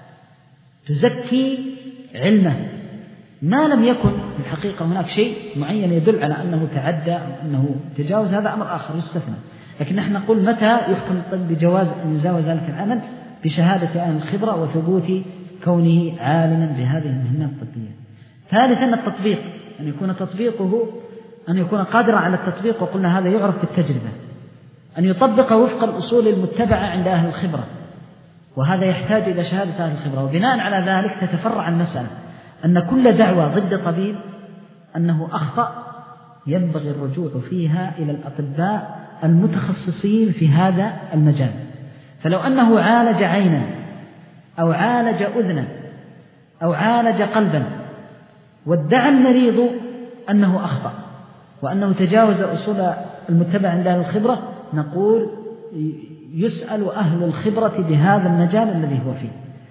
تزكي علمه، ما لم يكن في الحقيقة هناك شيء معين يدل على أنه تعدى أو أنه تجاوز، هذا أمر آخر يستثنى. لكن نحن نقول متى يحكم الطب بجواز أن يزاول ذلك العمل؟ بشهادة أهل الخبرة وثبوت كونه عالما بهذه المهمات الطبية. ثالثا التطبيق، أن يكون تطبيقه أن يكون قادرا على التطبيق، وقلنا هذا يعرف بالتجربة، أن يطبق وفق الأصول المتبعة عند أهل الخبرة، وهذا يحتاج إلى شهادة أهل الخبرة. وبناء على ذلك تتفرع المسألة أن كل دعوة ضد طبيب أنه أخطأ ينبغي الرجوع فيها إلى الأطباء المتخصصين في هذا المجال. فلو أنه عالج عينا أو عالج أذنا أو عالج قلبا وادعى المريض أنه أخطأ وأنه تجاوز أصول المتبع عند أهل الخبرة، نقول يسأل أهل الخبرة بهذا المجال الذي هو فيه.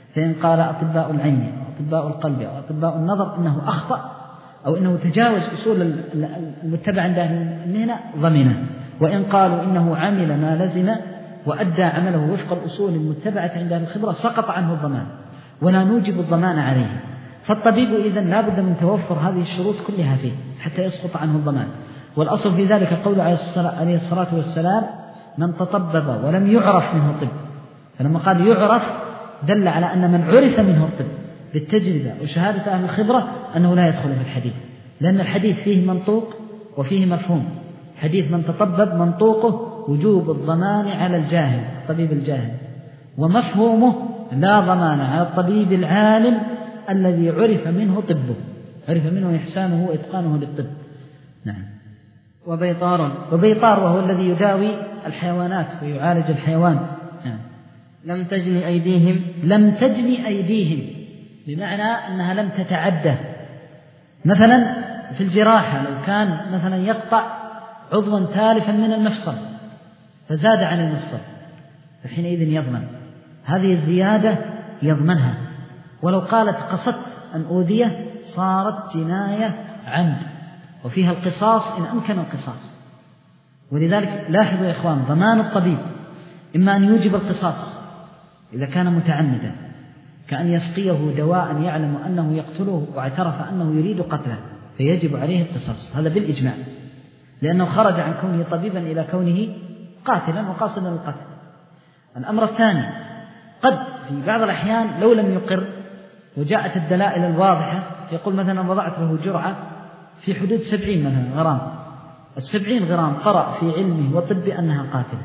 فإن قال أطباء العين أو أطباء القلب أو أطباء النظر إنه أخطأ أو إنه تجاوز أصول المتبع عند أهل المهنة ضمنه، وإن قالوا إنه عمل ما لزم وأدى عمله وفق الأصول المتبعة عند أهل الخبرة سقط عنه الضمان ولا نوجب الضمان عليه. فالطبيب إذن لا بد من توفر هذه الشروط كلها فيه حتى يسقط عنه الضمان. والأصل في ذلك قول عليه الصلاة والسلام: من تطبب ولم يعرف منه الطب. فلما قال يعرف دل على أن من عرف منه الطب بالتجربة وشهادة أهل الخبرة أنه لا يدخل في الحديث، لأن الحديث فيه منطوق وفيه مفهوم. حديث من تطبب منطوقه وجوب الضمان على الجاهل الطبيب الجاهل، ومفهومه لا ضمان على الطبيب العالم الذي عرف منه طبه، عرف منه إحسانه وإتقانه للطب. نعم. وبيطار وبيطار وهو الذي يداوي الحيوانات ويعالج الحيوان. نعم. لم تجني أيديهم لم تجني أيديهم بمعنى أنها لم تتعدى. مثلا في الجراحة لو كان مثلا يقطع عضوا تالفا من المفصل فزاد عن المفصل فحينئذ يضمن، هذه الزيادة يضمنها. ولو قالت قصدت أن أوذيه صارت جناية عمد وفيها القصاص إن أمكن القصاص. ولذلك لاحظوا يا إخوان ضمان الطبيب إما أن يوجب القصاص إذا كان متعمدا، كأن يسقيه دواء يعلم أنه يقتله واعترف أنه يريد قتله فيجب عليه القصاص، هذا بالإجماع، لأنه خرج عن كونه طبيبا إلى كونه قاتلا وقاصدا القتل. الأمر الثاني قد في بعض الأحيان لو لم يقر وجاءت الدلائل الواضحة يقول مثلا وضعت له جرعة في حدود سبعين مثلا غرام، السبعين غرام قرأ في علمه وطبه أنها قاتلة،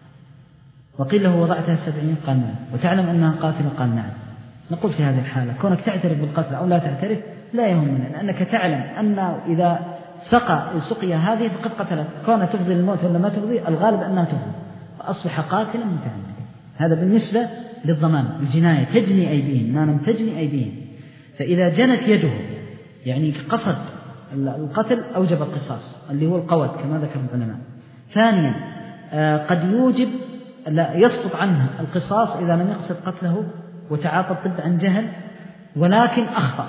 وقيل له وضعتها سبعين قال نعم، وتعلم أنها قاتلة قال نعم، نقول في هذه الحالة كونك تعترف بالقتل أو لا تعترف لا يهمنا، لأنك تعلم أن إذا سقى سقي هذه فقد قتلت، كونها تفضي الموت ولا ما تفضي الغالب أنها تفضي، فأصبح قاتلا متعمدا. هذا بالنسبة للضمان. الجناية تجني أيديهم ما لم تجني أيديهم، فإذا جنت يده يعني قصد القتل أوجب القصاص اللي هو القود كما ذكر العلماء. ثانيا قد يوجب لا يسقط عنه القصاص إذا لم يقصد قتله وتعاطى الطب عن جهل ولكن أخطأ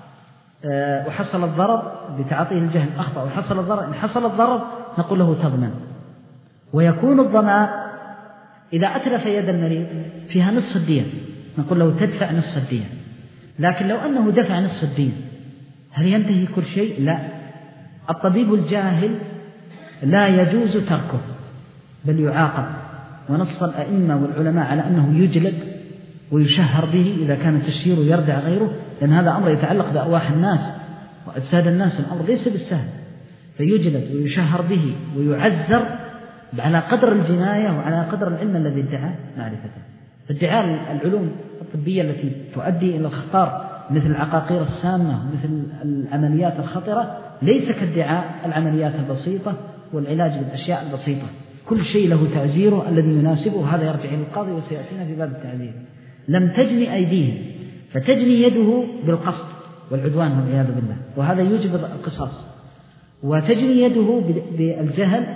وحصل الضرر بتعاطيه الجهل، أخطأ وحصل الضرر، إن حصل الضرر نقول له تضمن. ويكون الضمان إذا أتلف يد المريض فيها نصف الدية نقول له تدفع نصف الدية، لكن لو أنه دفع نصف الدية هل ينتهي كل شيء؟ لا، الطبيب الجاهل لا يجوز تركه بل يعاقب، ونص الأئمة والعلماء على أنه يجلد ويشهر به إذا كان تشهيره يردع غيره، لأن هذا أمر يتعلق بأرواح الناس وأجساد الناس، الأمر ليس بالسهل، فيجلد ويشهر به ويعزر على قدر الجناية وعلى قدر العلم الذي ادعى معرفته. فادعاء العلوم الطبية التي تؤدي إلى الخطر مثل العقاقير السامة مثل العمليات الخطرة ليس كادعاء العمليات البسيطة والعلاج بالأشياء البسيطة، كل شيء له تعزيره الذي يناسبه، هذا يرجع إلى القاضي وسيأتينا في باب التعزير. لم تجني أيديهم فتجني يده بالقصد والعدوان والعياذ بالله، وهذا يوجب القصاص. وتجني يده بالجهل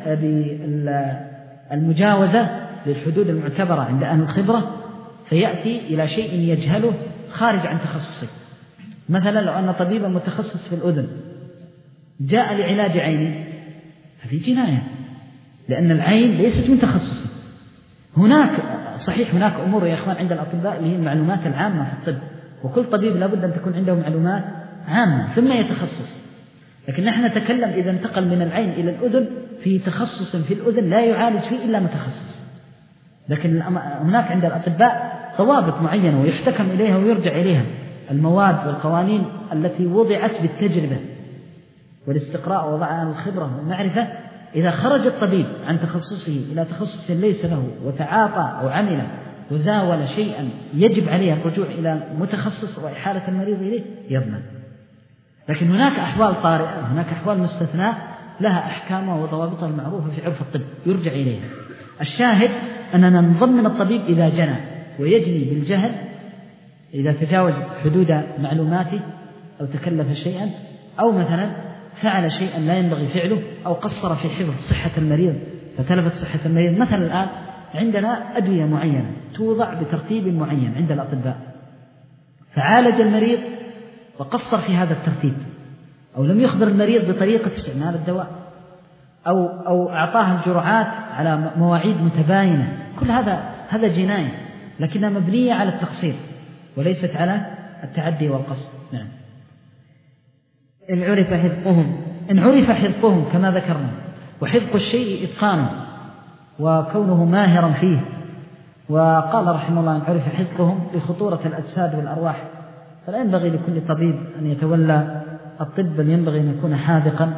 بالمجاوزة للحدود المعتبرة عند أهل الخبرة فيأتي إلى شيء يجهله خارج عن تخصصه. مثلا لو أن طبيبا متخصص في الأذن جاء لعلاج عيني هذه جناية، لأن العين ليست من تخصصه. هناك صحيح هناك أمور يا إخوان عند الأطباء اللي هي المعلومات العامة في الطب، وكل طبيب لابد أن تكون عنده معلومات عامة ثم يتخصص، لكن نحن نتكلم إذا انتقل من العين إلى الأذن في تخصص في الأذن لا يعالج فيه إلا متخصص. لكن هناك عند الأطباء ضوابط معينة ويحتكم إليها ويرجع إليها، المواد والقوانين التي وضعت بالتجربة والاستقراء ووضعها الخبرة والمعرفة. إذا خرج الطبيب عن تخصصه إلى تخصص ليس له وتعاطى أو عمل وزاول شيئا يجب عليه الرجوع إلى متخصص وإحالة المريض إليه يضمن. لكن هناك أحوال طارئة، هناك أحوال مستثناء لها أحكامها وضوابطها المعروفة في عرف الطب يرجع إليها. الشاهد أننا نضمن الطبيب إذا جنى ويجني بالجهل، إذا تجاوز حدود معلوماته أو تكلف شيئا أو مثلا فعل شيئا لا ينبغي فعله أو قصر في حفظ صحة المريض فتلفت صحة المريض. مثلا الآن عندنا أدوية معينة توضع بترتيب معين عند الأطباء، فعالج المريض وقصر في هذا الترتيب، أو لم يخبر المريض بطريقة استعمال الدواء، أو, أو أعطاه الجرعات على مواعيد متباينة، كل هذا هذا جناية، لكنها مبنية على التقصير وليست على التعدي والقصد. نعم. إن عرف حذقهم إن عرف حذقهم كما ذكرنا، وحذق الشيء إتقانه وكونه ماهرا فيه. وقال رحمه الله: إن عرف حذقهم لخطورة الأجساد والأرواح، فلا ينبغي لكل طبيب أن يتولى الطب، بل ينبغي أن يكون حاذقا،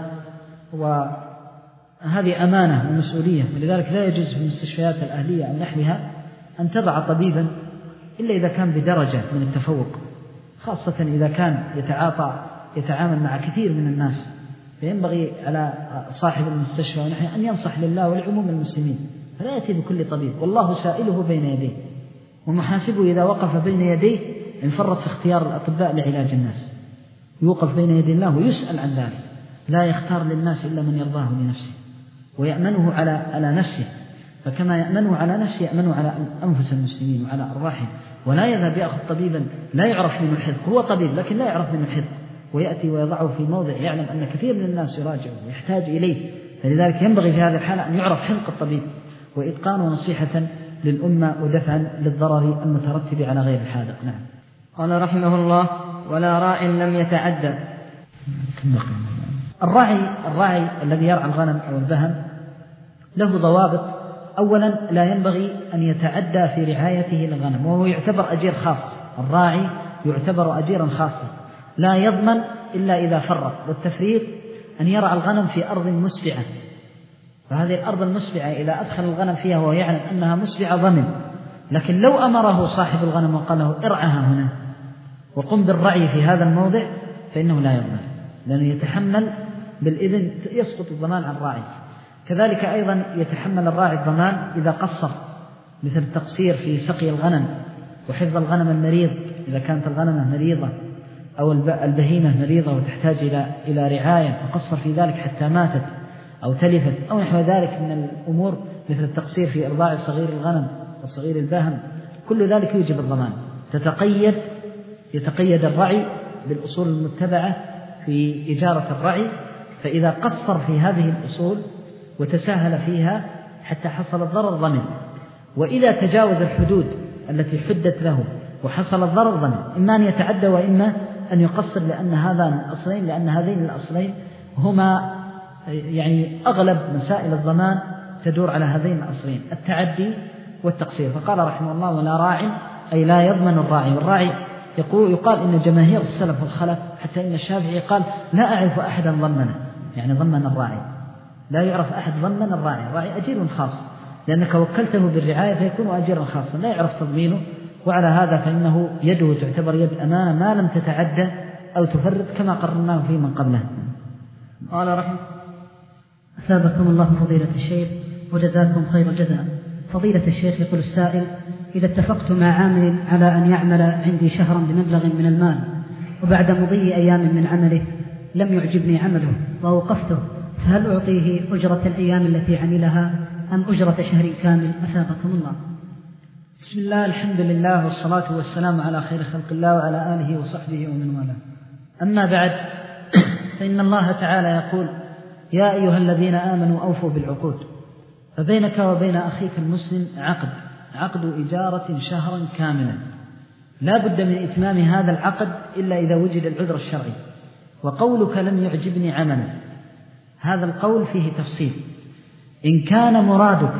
وهذه أمانة ومسؤولية. ولذلك لا يجوز في المستشفيات الأهلية أو نحوها أن تضع طبيبا إلا إذا كان بدرجة من التفوق، خاصة إذا كان يتعاطى يتعامل مع كثير من الناس، فينبغي على صاحب المستشفى ونحن أن ينصح لله ولعموم المسلمين، فلا يأتي بكل طبيب، والله سائله بين يديه ومحاسبه إذا وقف بين يديه انفرط في اختيار الأطباء لعلاج الناس، يوقف بين يدي الله ويسأل عن ذلك، لا يختار للناس إلا من يرضاه لنفسه ويأمنه على على نفسه، فكما يأمنه على نفسه يأمنه على أنفس المسلمين وعلى أرواحهم. ولا يذهب يأخذ طبيبا لا يعرف منه الحذق، هو طبيب لكن لا يعرف منه الحذق، ويأتي ويضعه في موضع يعلم أن كثير من الناس يراجعه ويحتاج إليه. فلذلك ينبغي في هذه الحالة أن يعرف حذق الطبيب وإتقان ونصيحة للأمة ودفعا للضرر المترتب على غير الحاذق. نعم. قال رحمه الله: ولا راع لم يتعدى. الراعي الراعي الذي يرعى الغنم أو البهم له ضوابط. أولا لا ينبغي أن يتعدى في رعايته للغنم، وهو يعتبر أجير خاص، الراعي يعتبر أجيرا خاصا، لا يضمن إلا إذا فرط. والتفريط أن يرعى الغنم في أرض مسبعة، فهذه الأرض المسبعة إذا أدخل الغنم فيها وهو يعلم أنها مسبعة ضمن، لكن لو أمره صاحب الغنم وقال له ارعها هنا وقم بالرعي في هذا الموضع فإنه لا يضمن، لأنه يتحمل بالإذن، يسقط الضمان عن الراعي. كذلك أيضا يتحمل الراعي الضمان إذا قصر، مثل التقصير في سقي الغنم وحفظ الغنم المريض إذا كانت الغنمة مريضة أو البهيمة مريضة وتحتاج إلى إلى رعاية، فقصر في ذلك حتى ماتت أو تلفت أو نحو ذلك من الأمور، مثل التقصير في إرضاع صغير الغنم وصغير البهم، كل ذلك يوجب الضمان. تتقيد يتقيد الرعي بالأصول المتبعة في إجارة الرعي، فإذا قصر في هذه الأصول وتساهل فيها حتى حصل الضرر ضمن، وإذا تجاوز الحدود التي حدت له وحصل الضرر ضمن، إما أن يتعدى وإما أن يقصر، لأن هذا الأصلين لأن هذين الأصلين هما يعني أغلب مسائل الضمان تدور على هذين الأصلين، التعدي والتقصير. فقال رحمه الله: ولا راع، أي لا يضمن الراعي. والراعي يقول يقال إن جماهير السلف والخلف حتى إن الشافعي قال: لا أعرف أحدا ضمنه، يعني ضمن الراعي، لا يعرف أحد ضمن الراعي، الراعي أجير خاص لأنك وكلته بالرعاية فيكون أجيرا خاصا لا يعرف تضمينه، وعلى هذا فإنه يده تعتبر يد أمانة ما لم تتعدى أو تفرط كما قررناه في من قبله. قال رحمه: أثابكم الله فضيلة الشيخ وجزاكم خير الجزاء. فضيلة الشيخ يقول السائل: إذا اتفقت مع عامل على أن يعمل عندي شهرا بمبلغ من المال، وبعد مضي أيام من عمله لم يعجبني عمله وأوقفته، فهل أعطيه أجرة الأيام التي عملها أم أجرة شهر كامل؟ أثابكم الله. بسم الله، الحمد لله، والصلاة والسلام على خير خلق الله وعلى آله وصحبه ومن والاه. أما بعد، فإن الله تعالى يقول: يا أيها الذين آمنوا أوفوا بالعقود. فبينك وبين أخيك المسلم عقد عقد إجارة شهرا كاملا، لا بد من إتمام هذا العقد إلا إذا وجد العذر الشرعي. وقولك لم يعجبني عمله، هذا القول فيه تفصيل. إن كان مرادك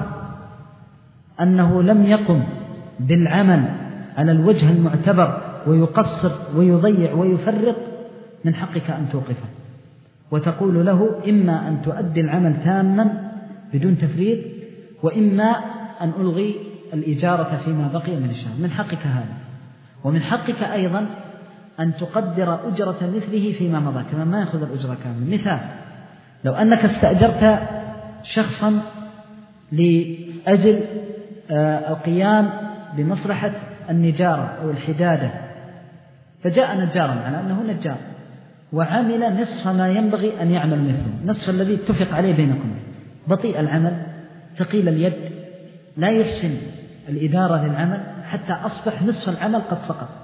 أنه لم يقم بالعمل على الوجه المعتبر ويقصر ويضيع ويفرط، من حقك أن توقفه وتقول له: إما أن تؤدي العمل تاما بدون تفريط، وإما أن ألغي الإجارة فيما بقي من الشهر، من حقك هذا. ومن حقك أيضا أن تقدر أجرة مثله فيما مضى كما ما يأخذ الأجرة كامل. مثال: لو أنك استأجرت شخصا لأجل القيام بمصلحة النجارة أو الحدادة، فجاء نجارا على أنه نجار وعمل نصف ما ينبغي أن يعمل مثله، نصف الذي اتفق عليه بينكم، بطيء العمل، ثقيل اليد، لا يحسن الإدارة للعمل، حتى أصبح نصف العمل قد سقط،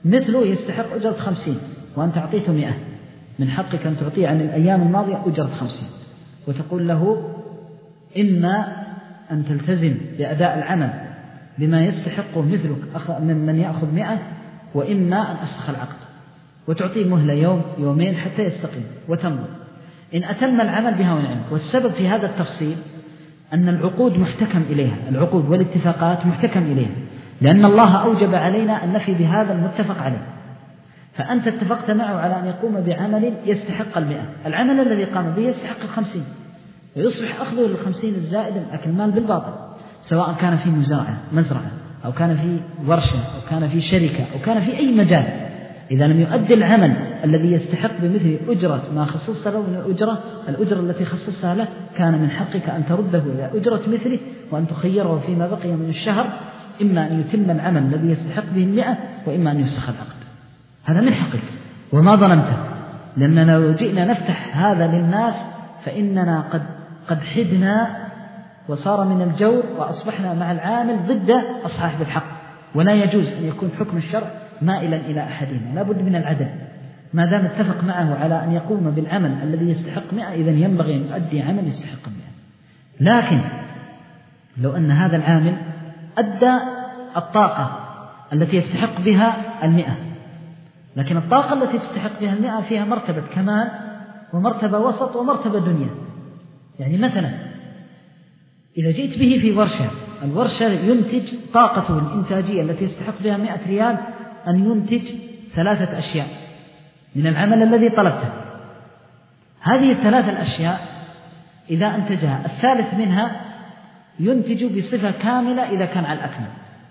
مثله يستحق أجرة خمسين وأنت أعطيته مئة، من حقك أن تعطيه عن الأيام الماضية أجرة خمسين، وتقول له إما أن تلتزم بأداء العمل بما يستحقه مثلك ممن يأخذ مئة، وإما أن أسخ العقد وتعطيه مهلة يوم يومين حتى يستقيم وتنظر إن أتم العمل بها ونعم. والسبب في هذا التفصيل أن العقود محتكم إليها، العقود والاتفاقات محتكم إليها، لأن الله أوجب علينا أن نفي بهذا المتفق عليه. فأنت اتفقت معه على أن يقوم بعمل يستحق المئة، العمل الذي قام به يستحق الخمسين، ويصبح أخذه للخمسين الزائد أكل المال بالباطل، سواء كان في مزرعة مزرعة أو كان في ورشة أو كان في شركة أو كان في أي مجال. إذا لم يؤدي العمل الذي يستحق بمثل أجرة ما خصصت له من الأجرة الأجرة التي خصصها له، كان من حقك أن ترده إلى أجرة مثله، وأن تخيره فيما بقي من الشهر، إما أن يتم العمل الذي يستحق به المئة، وإما أن يفسخ العقد. هذا من حقك وما ظلمته، لأننا لو جئنا نفتح هذا للناس فإننا قد قد حدنا وصار من الجور، وأصبحنا مع العامل ضد أصحاب الحق. ولا يجوز أن يكون حكم الشرع مائلا إلى أحدنا، لا بد من العدل. ما دام اتفق معه على أن يقوم بالعمل الذي يستحق مئة، إذن ينبغي أن يؤدي عمل يستحق مئة. لكن لو أن هذا العامل أدى الطاقة التي يستحق بها المئة، لكن الطاقة التي تستحق بها المئة فيها مرتبة كمال ومرتبة وسط ومرتبة دنيا. يعني مثلا إذا جئت به في ورشة، الورشة ينتج طاقته الإنتاجية التي يستحق بها مئة ريال أن ينتج ثلاثة أشياء من العمل الذي طلبته. هذه الثلاثة الأشياء إذا أنتجها الثالث منها ينتج بصفة كاملة إذا كان على الأكمل.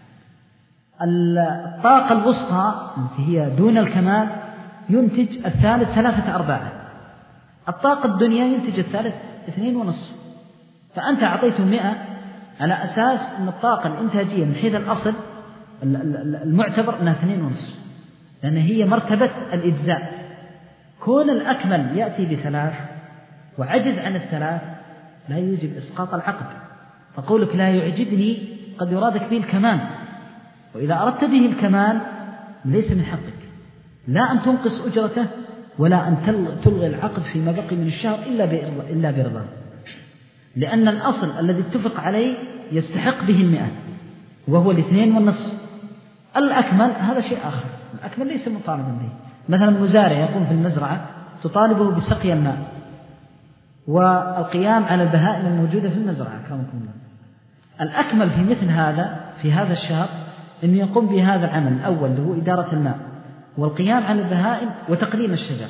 الطاقة الوسطى التي هي دون الكمال ينتج الثالث ثلاثة أرباع. الطاقة الدنيا ينتج الثالث اثنين ونصف. فأنت أعطيته مئة على أساس أن الطاقة الإنتاجية من حيث الأصل المعتبر أنها اثنين ونصف، لأن هي مرتبة الإجزاء. كون الأكمل يأتي بثلاث وعجز عن الثلاث لا يوجب إسقاط العقد. فقولك لا يعجبني قد يرادك به الكمال، وإذا أردت به الكمال ليس من حقك لا أن تنقص أجرته ولا أن تلغي العقد فيما بقي من الشهر إلا برضاه، لأن الأصل الذي اتفق عليه يستحق به المئة وهو الاثنين والنصف. الأكمل هذا شيء آخر، الأكمل ليس مطالبا به. مثلا مزارع يقوم في المزرعة تطالبه بسقي الماء والقيام على البهائم الموجودة في المزرعة كرمكم الله. الأكمل في مثل هذا في هذا الشهر أن يقوم بهذا العمل الأول اللي هو إدارة الماء والقيام على البهائم وتقليم الشجر.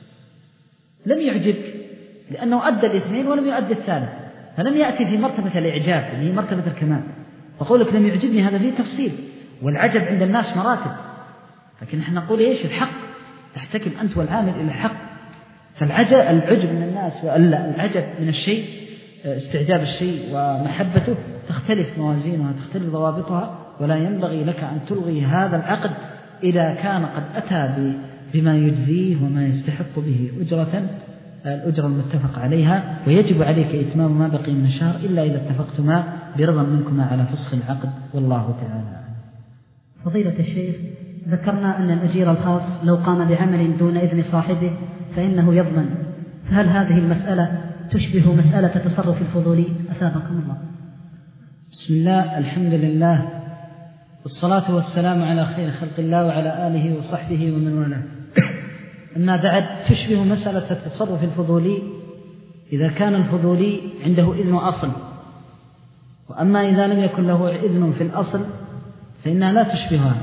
لم يعجبك لأنه أدى الاثنين ولم يؤدي الثالث، فلم يأتي في مرتبة الإعجاب اللي هي مرتبة الكمال. فقولك لم يعجبني هذا فيه تفصيل، والعجب عند الناس مراتب، لكن نحن نقول إيش الحق، تحتكم أنت والعامل إلى الحق. فالعجب العجب من الناس والعجب من الشيء استعجاب الشيء ومحبته تختلف موازينها تختلف ضوابطها، ولا ينبغي لك أن تلغي هذا العقد إذا كان قد أتى بما يجزيه وما يستحق به أجرة الأجرة المتفق عليها. ويجب عليك إتمام ما بقي من الشهر إلا إذا اتفقتما برضا منكما على فسخ العقد، والله تعالى. فضيلة الشيخ، ذكرنا أن الأجير الخاص لو قام بعمل دون إذن صاحبه فإنه يضمن، فهل هذه المسألة تشبه مسألة تصرف الفضولي؟ أثابكم الله. بسم الله، الحمد لله، والصلاة والسلام على خير خلق الله وعلى آله وصحبه ومن والاه. أما بعد، تشبه مسألة التصرف الفضولي إذا كان الفضولي عنده إذن أصل، وأما إذا لم يكن له إذن في الأصل فإنها لا تشبهها،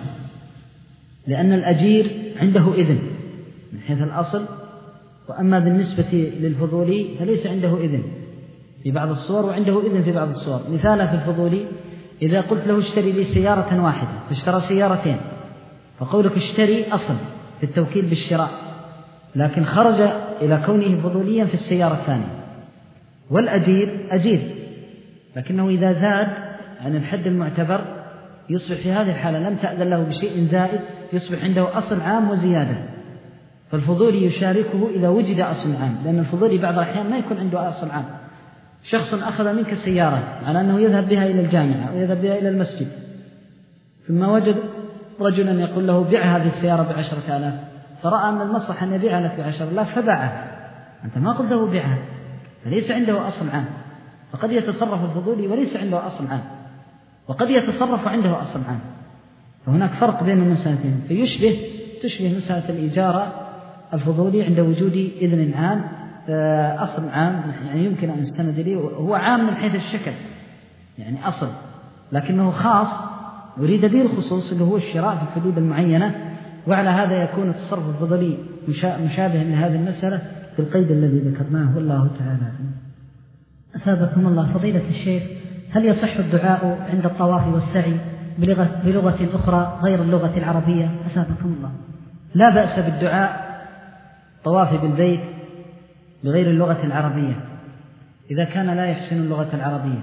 لأن الأجير عنده إذن من حيث الأصل، وأما بالنسبة للفضولي فليس عنده إذن في بعض الصور وعنده إذن في بعض الصور. مثال في الفضولي إذا قلت له اشتري لي سيارة واحدة فاشترى سيارتين، فقولك اشتري أصل في التوكيل بالشراء، لكن خرج إلى كونه فضوليا في السيارة الثانية. والأجير أجير، لكنه إذا زاد عن الحد المعتبر يصبح في هذه الحالة لم تأذن له بشيء زائد، يصبح عنده أصل عام وزيادة. فالفضولي يشاركه إذا وجد أصل عام، لأن الفضولي بعض الأحيان ما يكون عنده أصل عام. شخص أخذ منك سيارة على أنه يذهب بها إلى الجامعة أو يذهب بها إلى المسجد، ثم وجد رجلا يقول له بيع هذه السيارة بعشرة آلاف، فرأى أن المصلحة أن يبيعها لك بعشرة آلاف فباعها، أنت ما قلت له بيعها، فليس عنده أصل عام. فقد يتصرف الفضولي وليس عنده أصل عام، وقد يتصرف عنده أصل عام، فهناك فرق بين المسألتين. فيشبه تشبه مسألة الإجارة الفضولي عند وجود إذن عام أصل عام، يعني يمكن أن يستند إليه، هو عام من حيث الشكل يعني أصل، لكنه خاص يريد به الخصوص اللي هو الشراء في الحدود المعينة، وعلى هذا يكون التصرف الفضولي مشابه لهذه المسألة بالقيد الذي ذكرناه، والله تعالى. أثابكم الله فضيلة الشيخ، هل يصح الدعاء عند الطواف والسعي بلغة, بلغة أخرى غير اللغة العربية؟ أثابكم الله. لا بأس بالدعاء طواف بالبيت بغير اللغة العربية إذا كان لا يحسن اللغة العربية،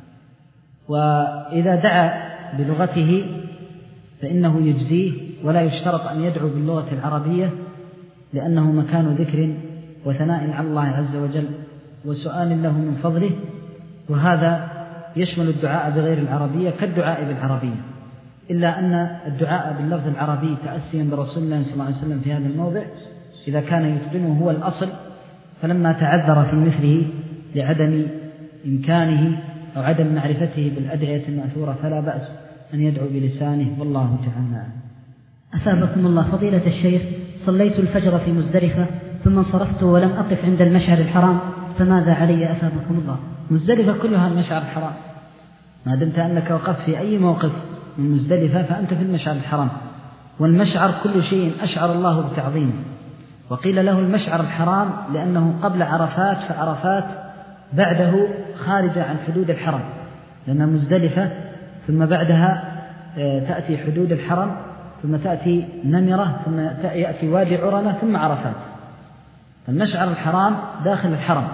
وإذا دعا بلغته فإنه يجزيه، ولا يشترط أن يدعو باللغة العربية، لأنه مكان ذكر وثناء على الله عز وجل وسؤال له من فضله، وهذا يشمل الدعاء بغير العربية كالدعاء بالعربية، إلا أن الدعاء باللفظ العربي تأسيا برسول الله صلى الله عليه وسلم في هذا الموضع إذا كان يتقنه هو الأصل، فلما تعذر في مثله لعدم إمكانه أو عدم معرفته بالأدعية المأثورة فلا بأس أن يدعو بلسانه، والله تعالى. أثابكم الله فضيلة الشيخ، صليت الفجر في مزدلفة ثم انصرفت ولم أقف عند المشعر الحرام، فماذا علي أثابكم الله؟ مزدلفة كلها المشعر الحرام، ما دمت أنك وقفت في أي موقف من مزدلفة فأنت في المشعر الحرام، والمشعر كل شيء أشعر الله بتعظيمه، وقيل له المشعر الحرام لأنه قبل عرفات، فعرفات بعده خارجة عن حدود الحرم، لأن مزدلفة ثم بعدها تأتي حدود الحرم، ثم تأتي نمرة، ثم يأتي وادي عرنة، ثم عرفات. المشعر الحرام داخل الحرم،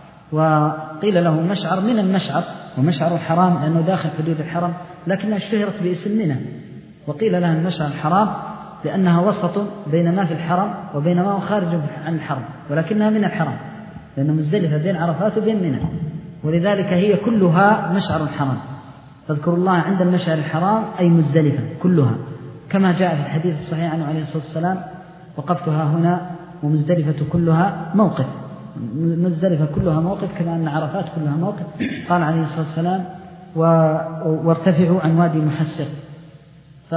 وقيل له مشعر من المشعر، ومشعر الحرام لأنه داخل حدود الحرم، لكنها اشتهرت باسم منى، وقيل لها المشعر الحرام لأنها وسط بين ما في الحرم وبين ما هو خارج عن الحرم، ولكنها من الحرم، لأن مزدلفة بين عرفات وبين منى، ولذلك هي كلها مشعر الحرام. فاذكروا الله عند المشعر الحرام أي مزدلفة كلها، كما جاء في الحديث الصحيح عنه عليه الصلاة والسلام: وقفتها هنا ومزدلفة كلها موقف. مزدلفة كلها موقف كما أن عرفات كلها موقف. قال عليه الصلاة والسلام: وارتفعوا عن وادي محسر. ف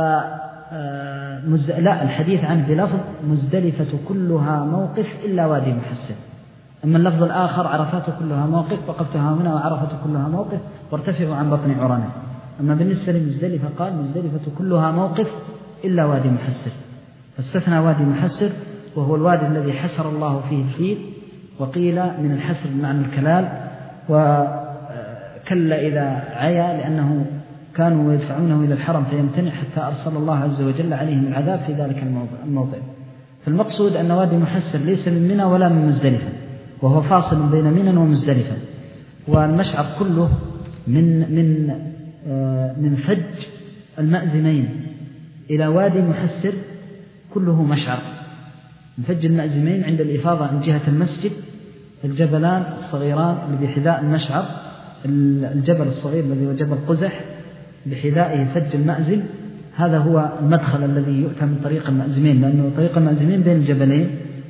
لا، الحديث عنه بلفظ مزدلفة كلها موقف إلا وادي محسر. أما اللفظ الآخر: عرفات كلها موقف، وقفتها هنا وعرفات كلها موقف، وارتفعوا عن بطن عرنة. أما بالنسبة لمزدلفة قال: مزدلفة كلها موقف إلا وادي محسر، فاستثنى وادي محسر، وهو الوادي الذي حسر الله فيه الفيل، وقيل من الحسر بمعنى الكلال، وكل إذا عيا، لأنه كانوا يدفعونه إلى الحرم فيمتنع حتى أرسل الله عز وجل عليهم العذاب في ذلك الموضع. فالمقصود أن وادي محسر ليس من منى ولا من مزدلفة، وهو فاصل بين منى ومزدلفة، والمشعر كله من من من فج المأزمين إلى وادي محسر كله مشعر. من فج المأزمين عند الإفاضة عن جهة المسجد، الجبلان الصغيران اللي بحذاء المشعر، الجبل الصغير الذي هو جبل قزح بحذائه فج المأزم، هذا هو المدخل الذي يؤتى من طريق المأزمين، لأنه طريق المأزمين بين الجبلين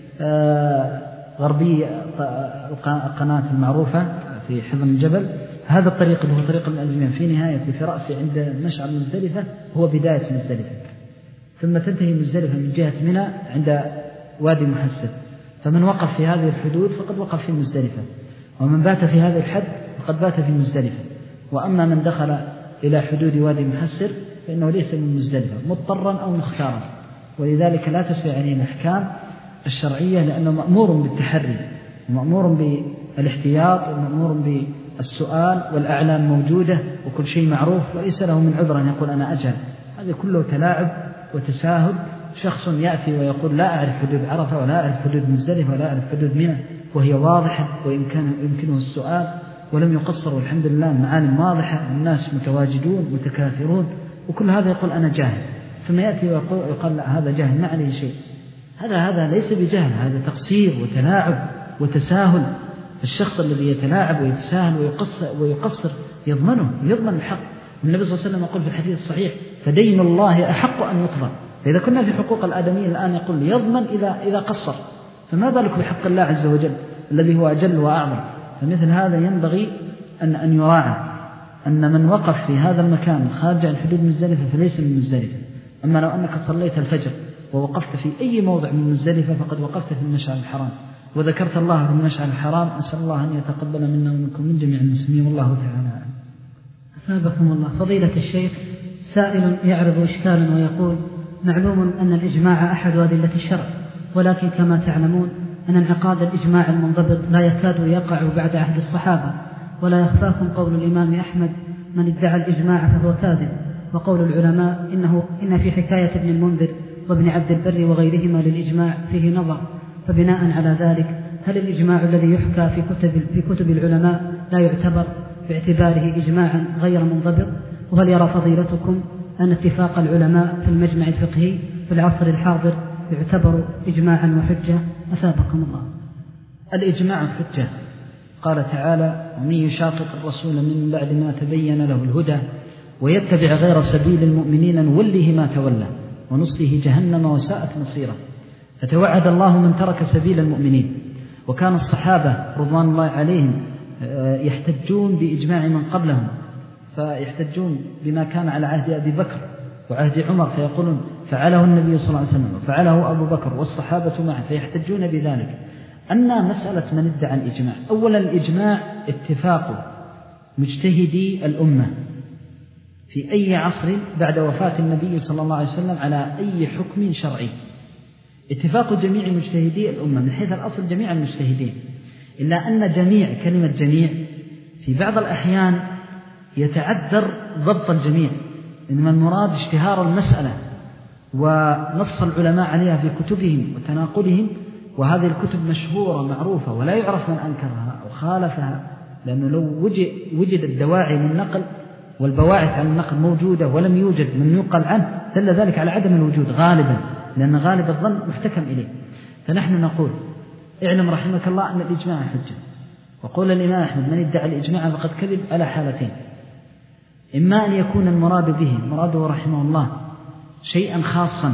غربي القناة المعروفة في حضن الجبل. هذا الطريق اللي هو طريق المأزمين في نهاية في رأسه عند مشعر مزدلفة هو بداية مزدلفة، ثم تنتهي مزدلفة من جهة منى عند وادي محسر. فمن وقف في هذه الحدود فقد وقف في مزدلفة، ومن بات في هذا الحد فقد بات في مزدلفة. وأما من دخل إلى حدود وادي محسر فإنه ليس من مزدلفة مضطرا أو مختارا، ولذلك لا تسري عليه الأحكام الشرعية، لأنه مأمور بالتحري ومأمور بالاحتياط ومأمور بالسؤال، والأعلام موجودة وكل شيء معروف، وليس له من عذر أن يقول أنا أجهل. هذا كله تلاعب وتساهل. شخص يأتي ويقول لا أعرف حدود عرفة ولا أعرف حدود مزدلفة ولا أعرف حدود منى، وهي واضحة ويمكنه السؤال، ولم يقصر، والحمد لله المعالم واضحة، الناس متواجدون متكاثرون، وكل هذا يقول أنا جاهل. ثم يأتي ويقول لا هذا جاهل ما عليه شيء. هذا هذا ليس بجهل، هذا تقصير وتلاعب وتساهل. الشخص الذي يتلاعب ويتساهل ويقصر, ويقصر يضمنه يضمن الحق، والنبي صلى الله عليه وسلم يقول في الحديث الصحيح فدين الله أحق أن يقضى. فإذا كنا في حقوق الآدميين الآن يقول يضمن إذا إذا قصر، فما بالك بحق الله عز وجل الذي هو أجل وأعظم. فمثل هذا ينبغي أن أن يراعى أن من وقف في هذا المكان خارج عن حدود مزدلفة فليس من مزدلفة. أما لو أنك صليت الفجر ووقفت في أي موضع من مزدلفة فقد وقفت في المشعر الحرام وذكرت الله في المشعر الحرام. أسأل الله أن يتقبل منا ومنكم من جميع المسلمين والله تعالى أعلم. أثابكم الله. فضيلة الشيخ، سائل يعرض إشكالا ويقول: معلوم أن الإجماع أحد أدلة الشرع، ولكن كما تعلمون أن انعقاد الإجماع المنضبط لا يكاد يقع بعد عهد الصحابة، ولا يخفاكم قول الإمام أحمد: من ادعى الإجماع فهو كاذب، وقول العلماء إنه إن في حكاية ابن المنذر وابن عبد البر وغيرهما للإجماع فيه نظر. فبناء على ذلك هل الإجماع الذي يحكى في كتب, في كتب العلماء لا يعتبر باعتباره إجماعا غير منضبط؟ وهل يرى فضيلتكم أن اتفاق العلماء في المجمع الفقهي في العصر الحاضر يعتبر إجماعا وحجة؟ أثابكم الله. الإجماع حجة. قال تعالى: ومن يشاقق الرسول من بعد ما تبين له الهدى ويتبع غير سبيل المؤمنين نوله ما تولى ونصله جهنم وساءت مصيرا. فتوعد الله من ترك سبيل المؤمنين. وكان الصحابة رضوان الله عليهم يحتجون بإجماع من قبلهم، فيحتجون بما كان على عهد أبي بكر وعهد عمر فيقولون فعله النبي صلى الله عليه وسلم وفعله أبو بكر والصحابة معه، فيحتجون بذلك. أن مسألة من ادعى الإجماع، أولا الإجماع اتفاق مجتهدي الأمة في أي عصر بعد وفاة النبي صلى الله عليه وسلم على أي حكم شرعي، اتفاق جميع مجتهدي الأمة من حيث الأصل جميع المجتهدين، إلا أن جميع كلمة جميع في بعض الأحيان يتعذر ضبط الجميع، إنما المراد اشتهار المسألة ونص العلماء عليها في كتبهم وتناقلهم، وهذه الكتب مشهورة معروفة ولا يعرف من أنكرها أو خالفها، لأنه لو وجد, وجد الدواعي للنقل والبواعث عن النقل موجودة ولم يوجد من ينقل عنه دل ذلك على عدم الوجود غالبا، لأن غالب الظن محتكم إليه. فنحن نقول اعلم رحمك الله أن الإجماع حجة. وقول الإمام أحمد: من ادعى الإجماع فقد كذب، على حالتين: إما أن يكون المراد به مراده رحمه الله شيئا خاصا،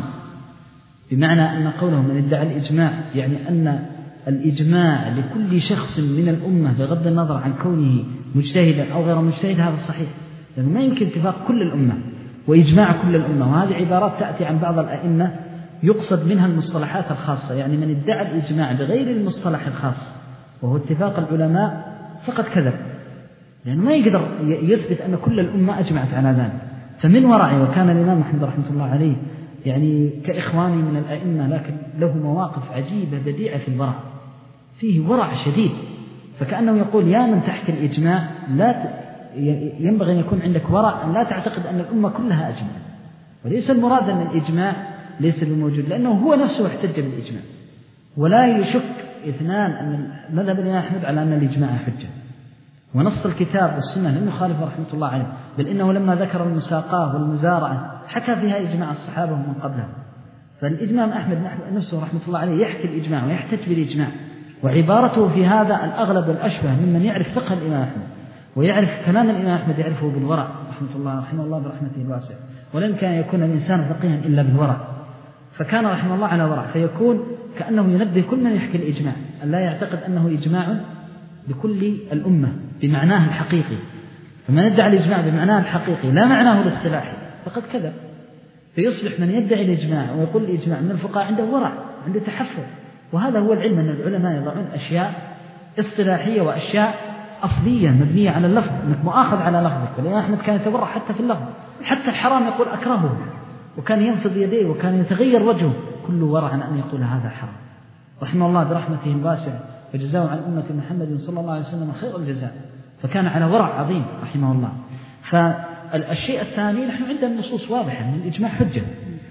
بمعنى أن قوله من ادعى الإجماع يعني أن الإجماع لكل شخص من الأمة بغض النظر عن كونه مجتهدا أو غير مجتهد، هذا صحيح، لأنه ما يمكن اتفاق كل الأمة وإجماع كل الأمة. وهذه عبارات تأتي عن بعض الأئمة يقصد منها المصطلحات الخاصة، يعني من ادعى الإجماع بغير المصطلح الخاص وهو اتفاق العلماء فقد كذب، لأنه ما يقدر يثبت أن كل الأمة أجمعت على ذلك. فمن ورعه، وكان الإمام أحمد رحمة الله عليه يعني كإخواني من الأئمة، لكن له مواقف عجيبة بديعة في الورع، فيه ورع شديد، فكأنه يقول: يا من تحكي الإجماع لا ينبغي أن يكون عندك ورع، أن لا تعتقد أن الأمة كلها أجمع. وليس المراد أن الإجماع ليس بموجود، لأنه هو نفسه احتج بالإجماع. ولا يشك اثنان أن مذهب الإمام أحمد على أن الإجماع حجة، ونص الكتاب والسنة لم يخالف رحمة الله عليه، بل إنه لما ذكر المساقاه والمزارعة حكى فيها إجماع الصحابة من قبلهم. فالإجماع أحمد نفسه رحمة الله عليه يحكي الإجماع ويحتج بالإجماع، وعبارته في هذا الأغلب والأشبه ممن يعرف فقه الإمام أحمد ويعرف كلام الإمام أحمد، يعرفه بالورع رحمة الله رحمه الله برحمته الواسعة. ولن كان يكون الإنسان فقيها إلا بالورع، فكان رحمه الله على ورع، فيكون كأنه ينبه كل من يحكي الإجماع أن لا يعتقد أنه إجماع لكل الأمة بمعناه الحقيقي. فمن ادعى الإجماع بمعناه الحقيقي لا معناه الاصطلاحي فقد كذب. فيصبح من يدعي الإجماع ويقول الإجماع من الفقهاء عنده ورع، عنده تحفظ. وهذا هو العلم، أن العلماء يضعون أشياء اصطلاحية وأشياء أصلية مبنية على اللفظ، أنك مؤاخذ على لفظك. والإمام أحمد كان يتورع حتى في اللفظ، حتى الحرام يقول أكرهه، وكان ينفض يديه وكان يتغير وجهه، كل ورع عن أن يقول هذا حرام رحمه الله برحمته الواسعة، وجزاه عن أمة محمد صلى الله عليه وسلم خير الجزاء. فكان على ورع عظيم رحمه الله. فالشيء الثاني، نحن عندنا النصوص واضحة من الإجماع حجة.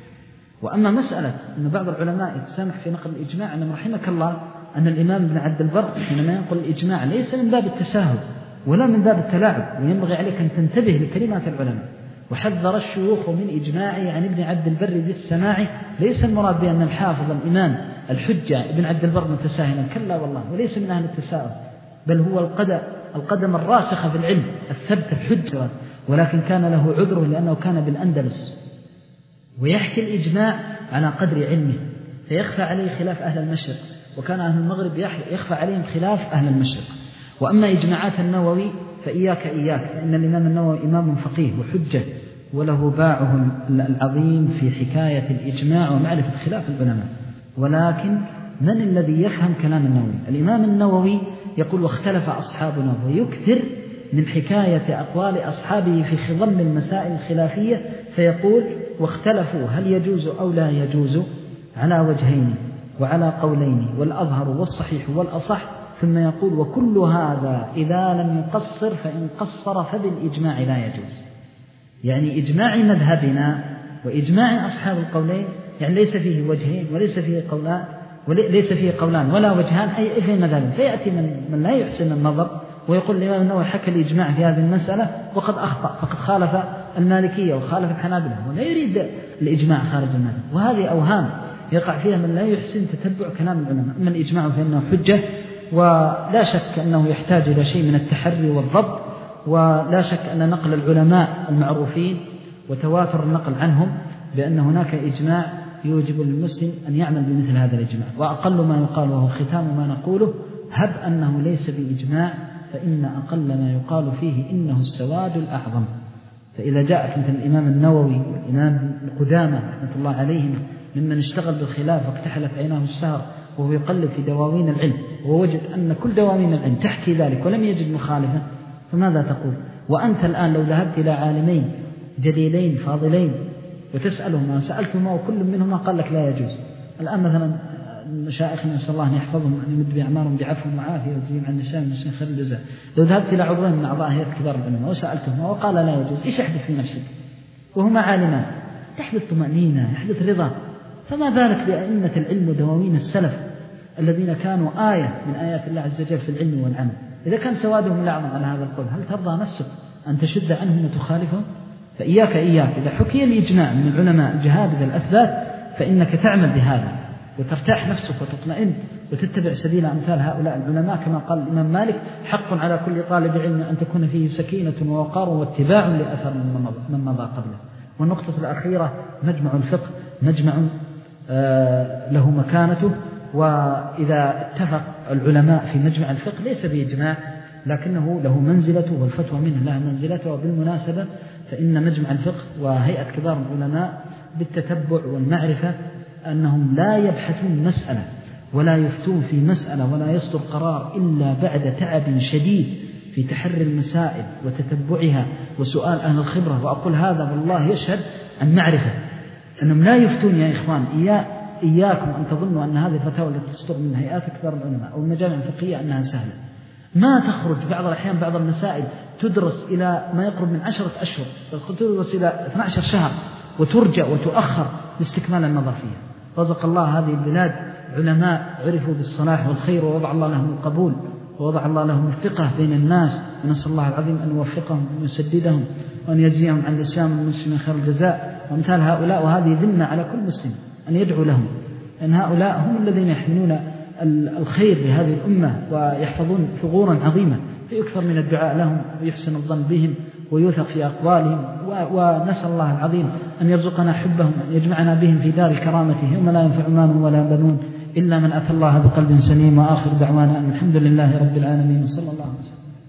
وأما مسألة أن بعض العلماء يتسامح في نقل الإجماع، أن رحمك الله أن الإمام ابن عبد البر حينما ينقل الإجماع ليس من باب التساهل ولا من باب التلاعب، وينبغي عليك أن تنتبه لكلمات العلماء. وحذر الشيوخ من إجماعه عن ابن عبد البر بالسماع، ليس المراد بأن الحافظ الإمام الحجة ابن عبد البر متساهلا، كلا والله، وليس من أهل التساهل، بل هو القدم القدم الراسخة في العلم، الثبت الحجة ولكن كان له عذره لأنه كان بالأندلس ويحكي الإجماع على قدر علمه، فيخفى عليه خلاف أهل المشرق، وكان أهل المغرب يخفى عليهم خلاف أهل المشرق. وأما إجماعات النووي فإياك إياك، فإن الإمام النووي إمام فقيه وحجة، وله باعه العظيم في حكاية الإجماع ومعرفة خلاف العلماء. ولكن من الذي يفهم كلام النووي؟ الإمام النووي يقول واختلف أصحابنا، ويكثر من حكاية أقوال أصحابه في خضم المسائل الخلافية، فيقول واختلفوا هل يجوز أو لا يجوز على وجهين وعلى قولين، والأظهر والصحيح والأصح، ثم يقول وكل هذا إذا لم يقصر فإن قصر فبالإجماع لا يجوز. يعني إجماع مذهبنا وإجماع أصحاب القولين يعني ليس فيه وجهين وليس فيه قولان وليس فيه قولان ولا وجهان، أي في المذهب. فيأتي من, من لا يحسن النظر ويقول الإمام النووي حكى الإجماع في هذه المسألة وقد أخطأ، فقد خالف المالكية وخالف الحنابلة، ولا يريد الإجماع خارج المذهب. وهذه أوهام يقع فيها من لا يحسن تتبع كلام العلماء. أما الإجماع فإنه حجة، ولا شك أنه يحتاج إلى شيء من التحري والضبط، ولا شك أن نقل العلماء المعروفين وتواتر النقل عنهم بأن هناك إجماع يوجب للمسلم أن يعمل بمثل هذا الإجماع. وأقل ما يقال وهو ختام ما نقوله هب أنه ليس بإجماع، فإن أقل ما يقال فيه إنه السواد الأعظم. فإذا جاءك مثل الإمام النووي والإمام القدامى رحمة الله عليهم ممن اشتغل بالخلاف واكتحلت عيناه السهر وهو يقلب في دواوين العلم ووجد أن كل دواوين العلم تحكي ذلك ولم يجد مخالفة، فماذا تقول؟ وأنت الآن لو ذهبت إلى عالمين جليلين فاضلين وتسألهما سألتهما وكل منهما قال لك لا يجوز. الآن مثلا مشايخنا نسأل الله أن يحفظهم وأن يمد بأعمارهم بعفو وعافية ويجزيهم عن النساء من خير الجزاء، لو ذهبت إلى عضوين من أعضاء هيئة كبار العلماء وسألتهما وقال لا يجوز، إيش يحدث في نفسك؟ وهما عالمان، تحدث طمأنينة، يحدث رضا. فما بالك بأئمة العلم ودواوين السلف الذين كانوا آية من آيات الله عز وجل في العلم والعمل؟ إذا كان سوادهم الأعظم على هذا القول، هل ترضى نفسك أن تشد عنهم وتخالفهم؟ فإياك إياك إذا حكي الإجماع من العلماء الجهاد الأثبات فإنك تعمل بهذا وترتاح نفسك وتطمئن وتتبع سبيل أمثال هؤلاء العلماء. كما قال الإمام مالك حق على كل طالب علم أن تكون فيه سكينة ووقار واتباع لأثر من مضى قبله. والنقطة الأخيرة مجمع الفقه مجمع آه له مكانته، وإذا اتفق العلماء في مجمع الفقه ليس بإجماع لكنه له منزلته والفتوى منه لها منزلته. وبالمناسبة فإن مجمع الفقه وهيئة كبار العلماء بالتتبع والمعرفة أنهم لا يبحثون مسألة ولا يفتون في مسألة ولا يصدر قرار إلا بعد تعب شديد في تحري المسائل وتتبعها وسؤال أهل الخبرة. وأقول هذا والله يشهد عن معرفة أنهم لا يفتون يا إخوان. إيا إياكم أن تظنوا أن هذه الفتاوى التي تصدر من هيئات كبار العلماء أو المجامع الفقهية أنها سهلة. ما تخرج بعض الأحيان بعض المسائل تدرس إلى ما يقرب من عشرة أشهر، تدرس إلى اثني عشر شهر وترجع وتؤخر لاستكمال النظر فيها. رزق الله هذه البلاد علماء عرفوا بالصلاح والخير ووضع الله لهم القبول ووضع الله لهم الثقة بين الناس، ونسأل الله العظيم أن يوفقهم ويسددهم وأن يجزيهم عن الإسلام والمسلمين خير الجزاء. وامثال هؤلاء وهذه ذمة على كل مسلم أن يدعو لهم، أن هؤلاء هم الذين يحملون الخير لهذه الأمة ويحفظون ثغورا عظيمة، فيكثر من الدعاء لهم ويحسن الظن بهم ويوثق في أقوالهم. ونسأل الله العظيم أن يرزقنا حبهم، أن يجمعنا بهم في دار كرامته يوم لا ينفع مال ولا بنون إلا من أتى الله بقلب سليم. وآخر دعوانا أن الحمد لله رب العالمين، وصلى الله عليه وسلم.